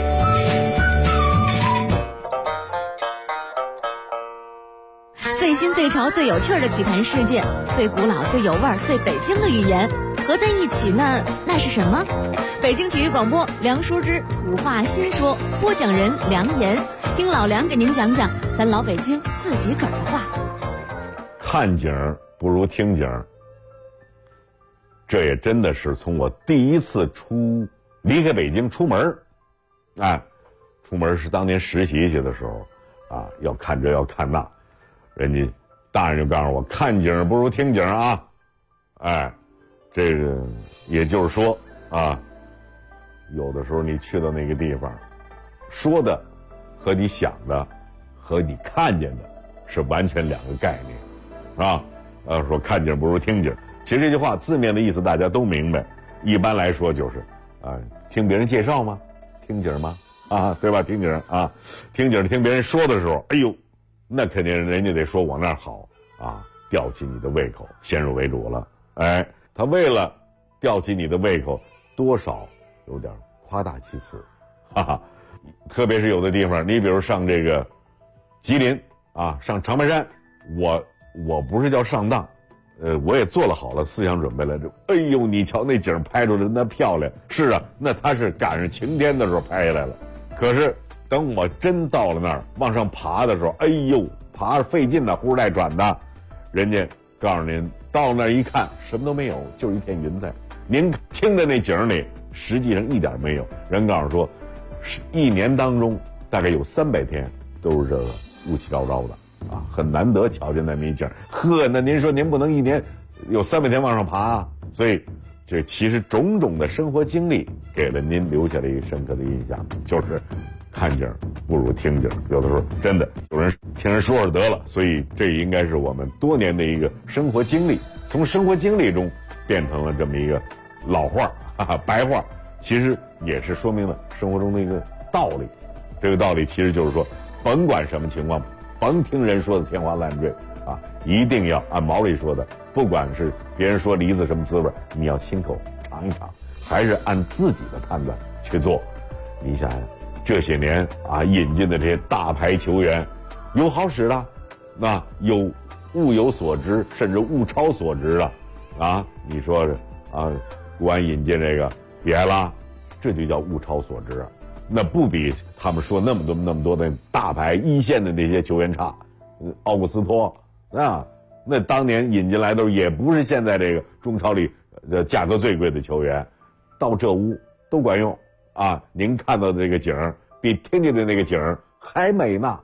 最新最潮最有趣的体坛事件，最古老最有味儿最北京的语言合在一起呢，那是什么？北京体育广播梁淑之土话新说，播讲人梁岩，听老梁给您讲讲咱老北京自己个儿的话。 看景不如听景，这也真的是从我第一次离开北京出门，出门是当年实习去的时候啊，要看这要看那，人家大人就告诉我，看景不如听景啊，这个也就是说啊，有的时候你去到那个地方，说的和你想的和你看见的是完全两个概念，是吧？说看景不如听景，其实这句话字面的意思大家都明白，一般来说就是听别人介绍吗？听景吗？ 啊，对吧？听景啊，听景听别人说的时候，哎呦，那肯定人家得说我那儿好啊，吊起你的胃口，先入为主了。哎，他为了吊起你的胃口，多少有点夸大其词，哈哈。特别是有的地方，你比如上这个吉林啊，上长白山，我不是叫上当，我也做了好了思想准备了。哎呦，你瞧那景拍出来那漂亮，是啊，那他是赶上晴天的时候拍下来了。可是等我真到了那儿往上爬的时候，哎呦，爬费劲的，呼带转的，人家告诉您到那儿一看什么都没有，就是一片云彩。您听的那景里实际上一点没有。人告诉说，一年当中大概有300天都是这个雾气昭昭的啊，很难得瞧见那么一景。呵，那您说您不能一年有300天往上爬啊？所以这其实种种的生活经历给了您留下了一个深刻的印象，就是看景不如听景。有的时候真的有人听人说说得了，所以这应该是我们多年的一个生活经历，从生活经历中变成了这么一个老话白话，其实也是说明了生活中的一个道理。这个道理其实就是说，甭管什么情况，甭听人说的天花乱坠啊，一定要按毛利说的，不管是别人说梨子什么滋味，你要亲口尝一尝，还是按自己的判断去做。你想想这些年啊引进的这些大牌球员，有好使的，那有物有所值，甚至物超所值的啊。你说啊，国安引进这个比埃拉，这就叫物超所值啊，那不比他们说那么多的大牌一线的那些球员差。奥古斯托啊，那当年引进来的也不是现在这个中超里价格最贵的球员，到这屋都管用啊。您看到的这个景比听见的那个景还美呢。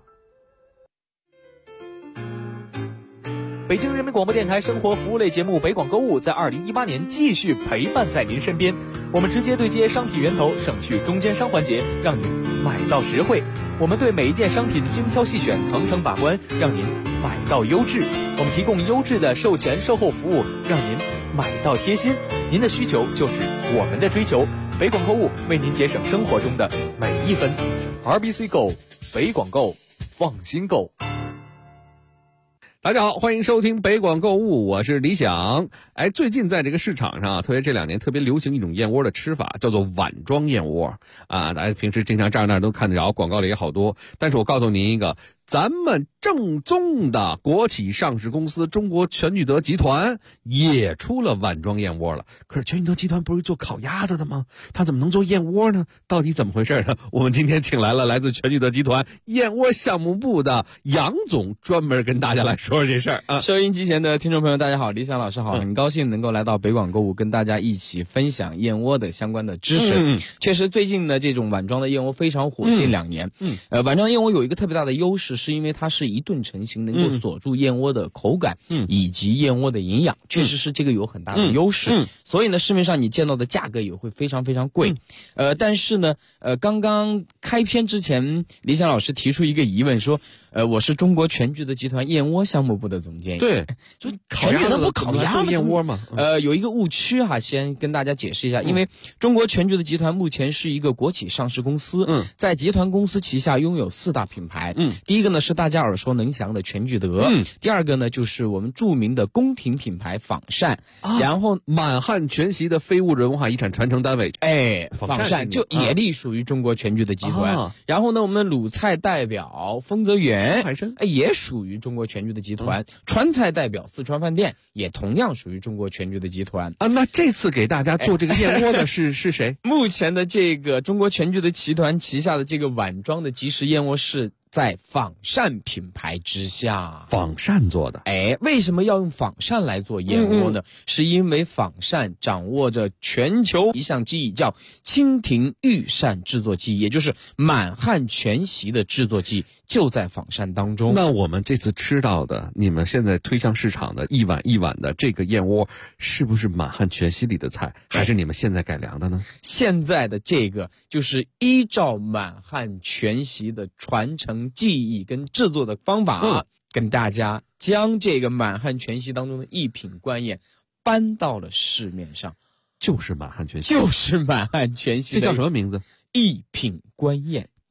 北京人民广播电台生活服务类节目北广购物在2018年继续陪伴在您身边。我们直接对接商品源头，省去中间商环节，让您买到实惠。我们对每一件商品精挑细选，层层把关，让您买到优质。我们提供优质的售前售后服务，让您买到贴心。您的需求就是我们的追求。北广购物为您节省生活中的每一分。RBC Go， 北广购，放心购。 大家好，欢迎收听北广购物，我是李想。最近在这个市场上，特别这2年特别流行一种燕窝的吃法，叫做碗装燕窝啊。大家平时经常这儿那儿都看得着，广告里也好多。但是我告诉您一个，咱们正宗的国企上市公司中国全聚德集团也出了碗装燕窝了。可是全聚德集团不是做烤鸭子的吗？它怎么能做燕窝呢？到底怎么回事呢？我们今天请来了来自全聚德集团燕窝项目部的杨总，专门跟大家来说这事儿啊。 收音机前的听众朋友大家好，李想老师好，很高兴能够来到北广购物跟大家一起分享燕窝的相关的知识。确实最近的这种碗装的燕窝非常火，近2年。碗装燕窝有一个特别大的优势，是因为它是一顿成型，能够锁住燕窝的口感以及燕窝的营养，确实是这个有很大的优势。所以呢，市面上你见到的价格也会非常非常贵。但是呢，刚刚开篇之前，李想老师提出一个疑问，说我是中国全聚德集团燕窝项目部的总监。 对， 就全聚德不烤鸭吗？ 燕窝吗？ 有一个误区哈，先跟大家解释一下，因为中国全聚德集团目前是一个国企上市公司，在集团公司旗下拥有4大品牌。第一个呢是大家耳熟能详的全聚德，第二个呢就是我们著名的宫廷品牌仿膳，然后满汉全席的非物质文化遗产传承单位， 仿膳就也隶属于中国全聚德集团。然后呢，我们鲁菜代表丰泽园也属于中国全聚德集团，川菜代表四川饭店也同样属于中国全聚德集团啊。那这次给大家做这个燕窝的是谁？ 目前的这个中国全聚德集团旗下的这个碗装的即食燕窝是在仿膳品牌之下， 仿膳做的。 为什么要用仿膳来做燕窝呢？是因为仿膳掌握着全球一项技艺，叫蜻蜓御膳制作技艺，也就是满汉全席的制作技就在仿膳当中。 那我们这次吃到的，你们现在推向市场的一碗一碗的这个燕窝，是不是满汉全席里的菜，还是你们现在改良的呢？ 现在的这个就是依照满汉全席的传承技艺跟制作的方法，跟大家将这个满汉全席当中的一品官宴搬到了市面上。 就是满汉全席， 就是满汉全席， 这叫什么名字？ 一品官宴。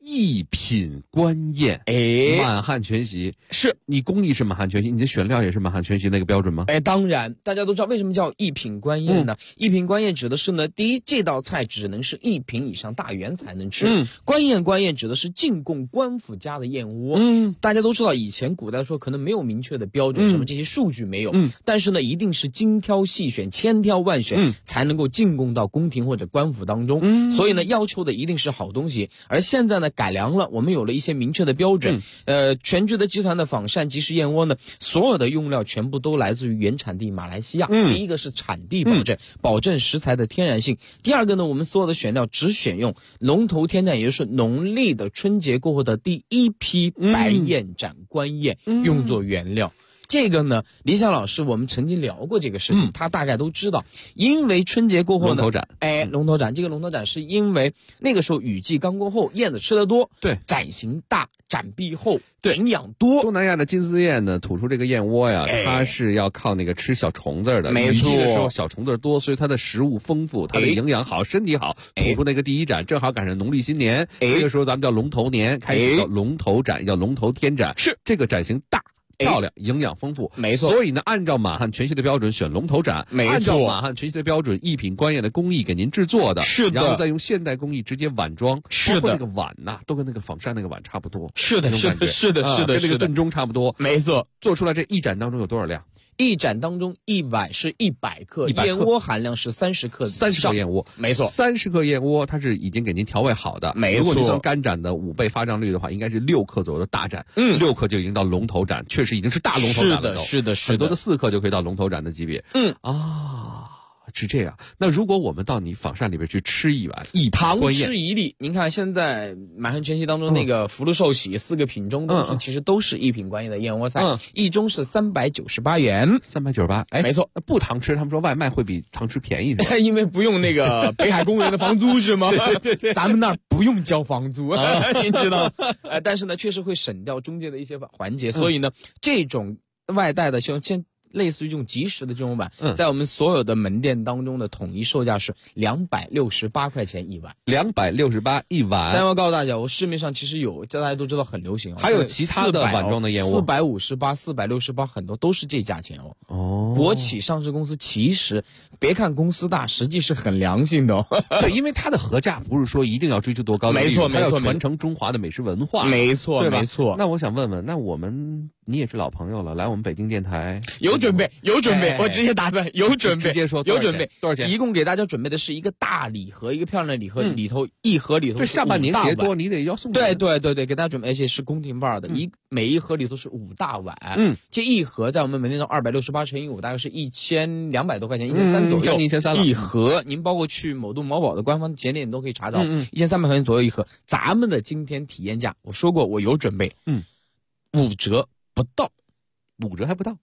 一品官宴，满汉全席。 是你工艺是满汉全席，你的选料也是满汉全席那个标准吗？ 当然，大家都知道为什么叫一品官宴呢？一品官宴指的是呢，第一，这道菜只能是一品以上大员才能吃。官宴指的是进贡官府家的燕窝。大家都知道，以前古代说可能没有明确的标准，什么这些数据没有，但是呢，一定是精挑细选、千挑万选，才能够进贡到宫廷或者官府当中。所以呢，要求的一定是好东西。而现在呢，改良了，我们有了一些明确的标准。全聚德集团的仿膳即食燕窝呢，所有的用料全部都来自于原产地马来西亚。第一个是产地保证，保证食材的天然性。第二个呢，我们所有的选料只选用龙头天盏，也就是农历的春节过后的第一批白燕盏官燕用作原料。这个呢，李想老师我们曾经聊过这个事情，他大概都知道。因为春节过后呢， 龙头斩， 龙头斩，这个龙头斩是因为那个时候雨季刚过后，燕子吃得多， 对， 斩型大，斩壁厚，营养多。 东南亚的金丝燕呢，吐出这个燕窝呀，它是要靠那个吃小虫子的。 没错， 雨季的时候小虫子多，所以它的食物丰富，它的营养好，身体好。吐出那个第一斩，正好赶上农历新年，这个时候咱们叫龙头年，开始叫龙头斩，叫龙头天斩。 是这个斩型大。漂亮，营养丰富， 没错。 所以呢，按照满汉全席的标准选龙头斩， 没错。 按照满汉全席的标准，一品官宴的工艺给您制作的， 是的。 然后再用现代工艺直接碗装， 是的。 包括那个碗呐，都跟那个仿膳那个碗差不多， 是的，是的，是的，是的， 跟那个炖盅差不多， 没错。 做出来这一盏当中有多少量？ 一盏当中一碗是100克，燕窝含量是30克 ，30克燕窝， 没错 ，30克燕窝它是已经给您调味好的， 没错。 如果你算干斩的5倍发胀率的话，应该是6克左右的大斩，6克就已经到龙头斩，确实已经是大龙头斩了都， 是的， 很多的4克就可以到龙头斩的级别，是这样。那如果我们到你仿膳里边去吃一碗， 糖吃一粒，您看现在满汉全席当中那个福禄寿喜4个品中都是其实都是一品官宴的燕窝菜，一盅是398元 ，398， 没错。 那不糖吃，他们说外卖会比糖吃便宜是吧？ 因为不用那个北海公园的房租是吗？ 对， 咱们那儿不用交房租，您知道。但是呢，确实会省掉中间的一些环节，所以呢，这种外带的像类似于这种即食的这种碗，在我们所有的门店当中的统一售价是268块钱一碗 ，268一碗。 但我告诉大家，我市面上其实有，大家都知道很流行， 还有其他的碗装的燕窝 ，458、468，很多都是这价钱哦。国企上市公司其实别看公司大，实际是很良心的对，因为它的合价不是说一定要追求多高的利润，它要传承中华的美食文化， 没错，没错。 那我想问问，那你也是老朋友了，来我们北京电台有准备，我直接打断，有准备， 直接说有准备， 多少钱？ 一共给大家准备的是一个大礼盒，一个漂亮的礼盒，一盒里头这下半年节多，你得要送。 对，给大家准备，而且是宫廷范儿的，每一盒里头是5大碗，这一盒在我们门店上268乘以5，大概是1200多块钱，1300左右 ，1300 一盒。您包括去某度某宝的官方节点，你都可以查到，1300块钱左右一盒。咱们的今天体验价，我说过我有准备，5折不到 ，5折还不到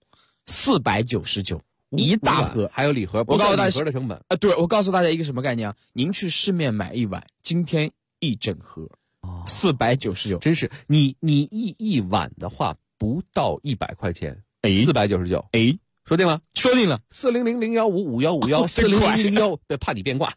，499一大盒， 还有礼盒， 我告诉大家礼盒的成本对，我告诉大家一个什么概念啊？您去市面买一碗，今天一整盒，499， 真是你一碗的话不到100块钱，499，说定了， 说定了 ，400-015-5151，400-015-5151，对，怕你变卦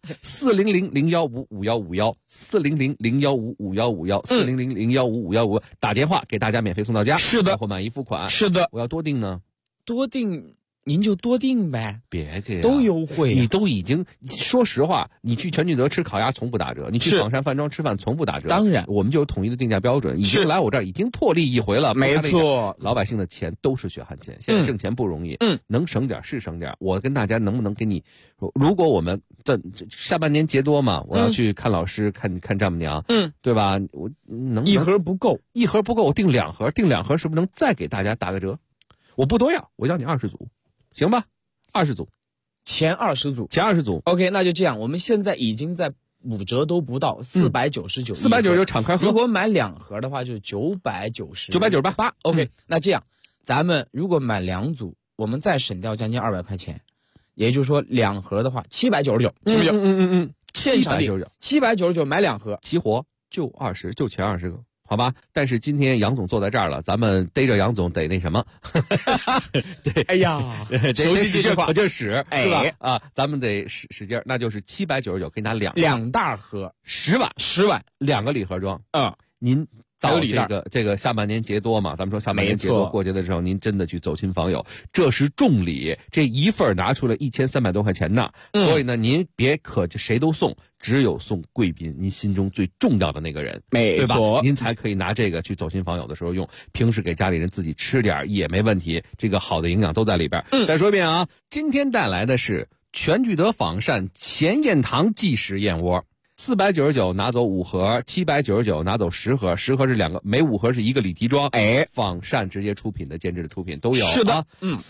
，400-015-5151，400-015-5151，400-015-5151，打电话给大家免费送到家， 是的， 或满意付款， 是的。 我要多订呢？ 多订。您就多订呗， 别介都优惠， 你都已经说实话，你去全聚德吃烤鸭从不打折，你去仿膳饭庄吃饭从不打折。 当然， 我们就有统一的定价标准，已经来我这儿已经破例一回了。 没错， 老百姓的钱都是血汗钱，现在挣钱不容易，能省点是省点。我跟大家能不能给你，如果我们的下半年节多嘛，我要去看老师，看丈母娘，对吧？我能一盒不够， 我订2盒，订2盒是不是能再给大家打个折？我不多要，我要你20组。行吧，20组， 前20组 ，OK， 那就这样。我们现在已经在5折都不到 ，499敞开盒。 如果买2盒的话，就是998。OK，那这样，咱们如果买2组，我们再省掉将近200块钱，也就是说2盒的话799，行不行？现场799买2盒， 齐活就前20个。好吧，但是今天杨总坐在这儿了，咱们逮着杨总得那什么？对， 哎呀，熟悉这句话， 我就使，是吧？啊，咱们得使劲儿，那就是799，给你拿2 大盒 10碗 ，10碗 ，2个礼盒装， 您到这个下半年节多嘛，咱们说下半年节多过节的时候，您真的去走亲访友，这是重礼。这一份拿出了1300多块钱呢，所以呢，您别可谁都送，只有送贵宾，您心中最重要的那个人，对吧？您才可以拿这个去走亲访友的时候用，平时给家里人自己吃点也没问题，这个好的营养都在里边。再说一遍啊，今天带来的是全聚德仿膳钱彦堂即食燕窝。499拿走5盒，799拿走10盒，10盒是2个，每5盒是1个礼提装。仿膳直接出品的监制的出品都有。是的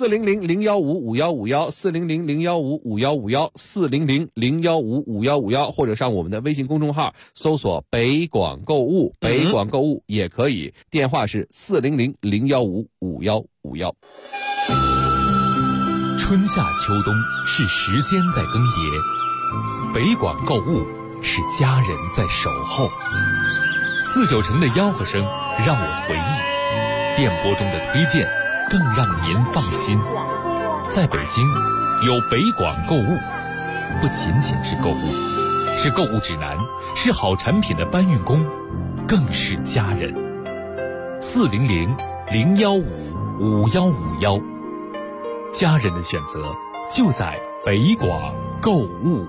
，400-015-5151，400-015-5151，400-015-5151，或者上我们的微信公众号搜索北广购物，北广购物也可以，电话是400-015-5151。 春夏秋冬是时间在更迭，北广购物是家人在守候。49城的吆喝声让我回忆，电波中的推荐更让您放心。在北京有北广购物，不仅仅是购物，是购物指南，是好产品的搬运工，更是家人。400-015-5151，家人的选择就在北广购物。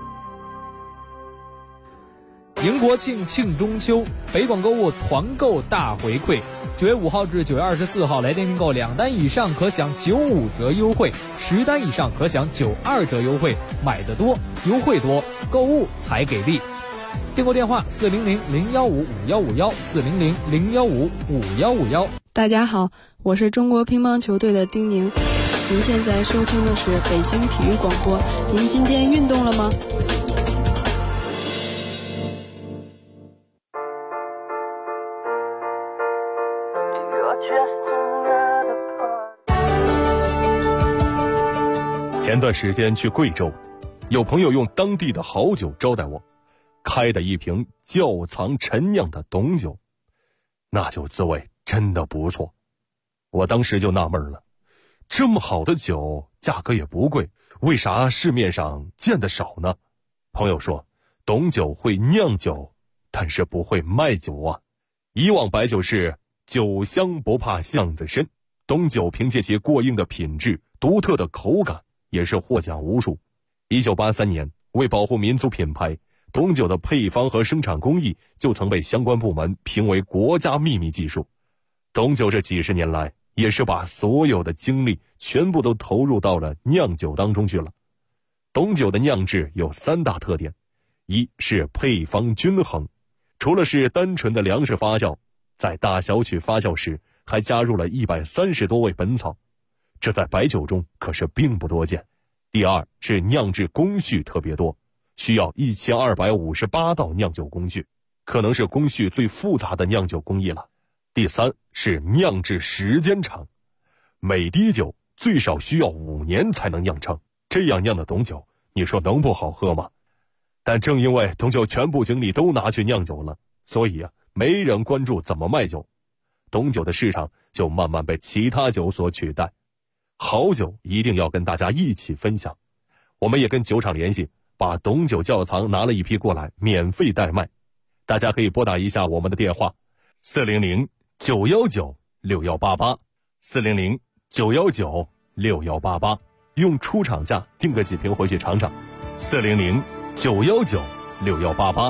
迎国庆，庆中秋，北广购物团购大回馈。9月5号至9月24号，来电订购2单以上可享95折优惠，10单以上可享92折优惠。买得多，优惠多，购物才给力。订购电话400-015-5151，400-015-5151。 大家好，我是中国乒乓球队的丁宁。您现在收听的是北京体育广播。您今天运动了吗？ 前段时间去贵州，有朋友用当地的好酒招待我，开的一瓶窖藏陈酿的董酒，那酒滋味真的不错。我当时就纳闷了，这么好的酒价格也不贵，为啥市面上见得少呢？朋友说，董酒会酿酒，但是不会卖酒啊。以往白酒是酒香不怕巷子深，董酒凭借其过硬的品质、独特的口感，也是获奖无数。1983年，为保护民族品牌，董酒的配方和生产工艺就曾被相关部门评为国家秘密技术。董酒这几十年来，也是把所有的精力全部都投入到了酿酒当中去了。董酒的酿制有3大特点，一是配方均衡，除了是单纯的粮食发酵，在大小曲发酵时还加入了130多味本草，这在白酒中可是并不多见。第二是酿制工序特别多，需要1258道酿酒工序，可能是工序最复杂的酿酒工艺了。第三是酿制时间长，每滴酒最少需要5年才能酿成，这样酿的董酒，你说能不好喝吗？但正因为董酒全部精力都拿去酿酒了，所以没人关注怎么卖酒，董酒的市场就慢慢被其他酒所取代。好酒一定要跟大家一起分享，我们也跟酒厂联系，把董酒窖藏拿了一批过来，免费代卖。大家可以拨打一下我们的电话400-919-6188 400-919-6188，用出厂价订个几瓶回去尝尝。400-919-6188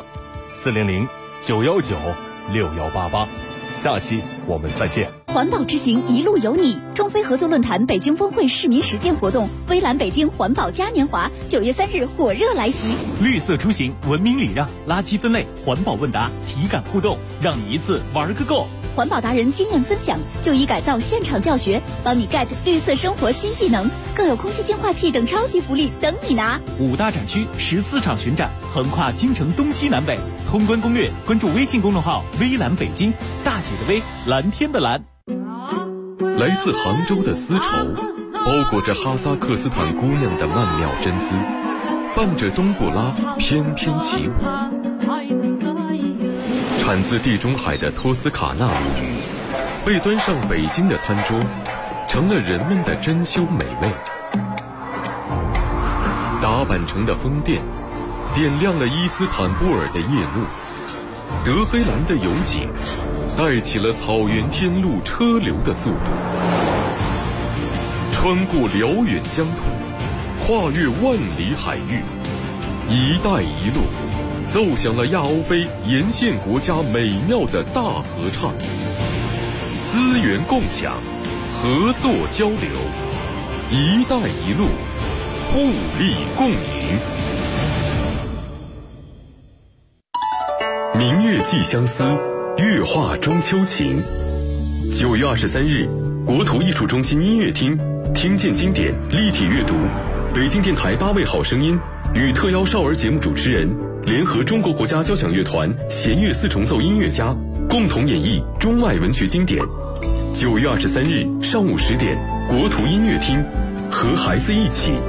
400-919-6188，下期我们再见。 环保之行一路有你，中非合作论坛北京峰会市民实践活动，微蓝北京环保嘉年华9月3日火热来袭。 绿色出行，文明礼让，垃圾分类，环保问答，体感互动，让你一次玩个够。 环保达人经验分享，就医改造现场教学，帮你 get 绿色生活新技能，更有空气净化器等超级福利等你拿。 5大展区14场巡展，横跨京城东西南北。通关攻略，关注微信公众号微蓝北京，大写的微，蓝天的蓝。 来自杭州的丝绸，包裹着哈萨克斯坦姑娘的曼妙真丝，伴着冬不拉翩翩起舞。产自地中海的托斯卡纳米，被端上北京的餐桌，成了人们的珍馐美味。打扮成的宫殿，点亮了伊斯坦布尔的夜幕。德黑兰的油井， 带起了草原天路车流的速度，穿过辽远疆土，跨越万里海域，一带一路奏响了亚欧非沿线国家美妙的大合唱，资源共享，合作交流，一带一路，互利共赢。明月寄相思，月画中秋情。9月23日，国图艺术中心音乐厅，听见经典，立体阅读。北京电台8位好声音与特邀少儿节目主持人联合中国国家交响乐团弦乐四重奏音乐家，共同演绎中外文学经典。9月23日上午10点，国图音乐厅，和孩子一起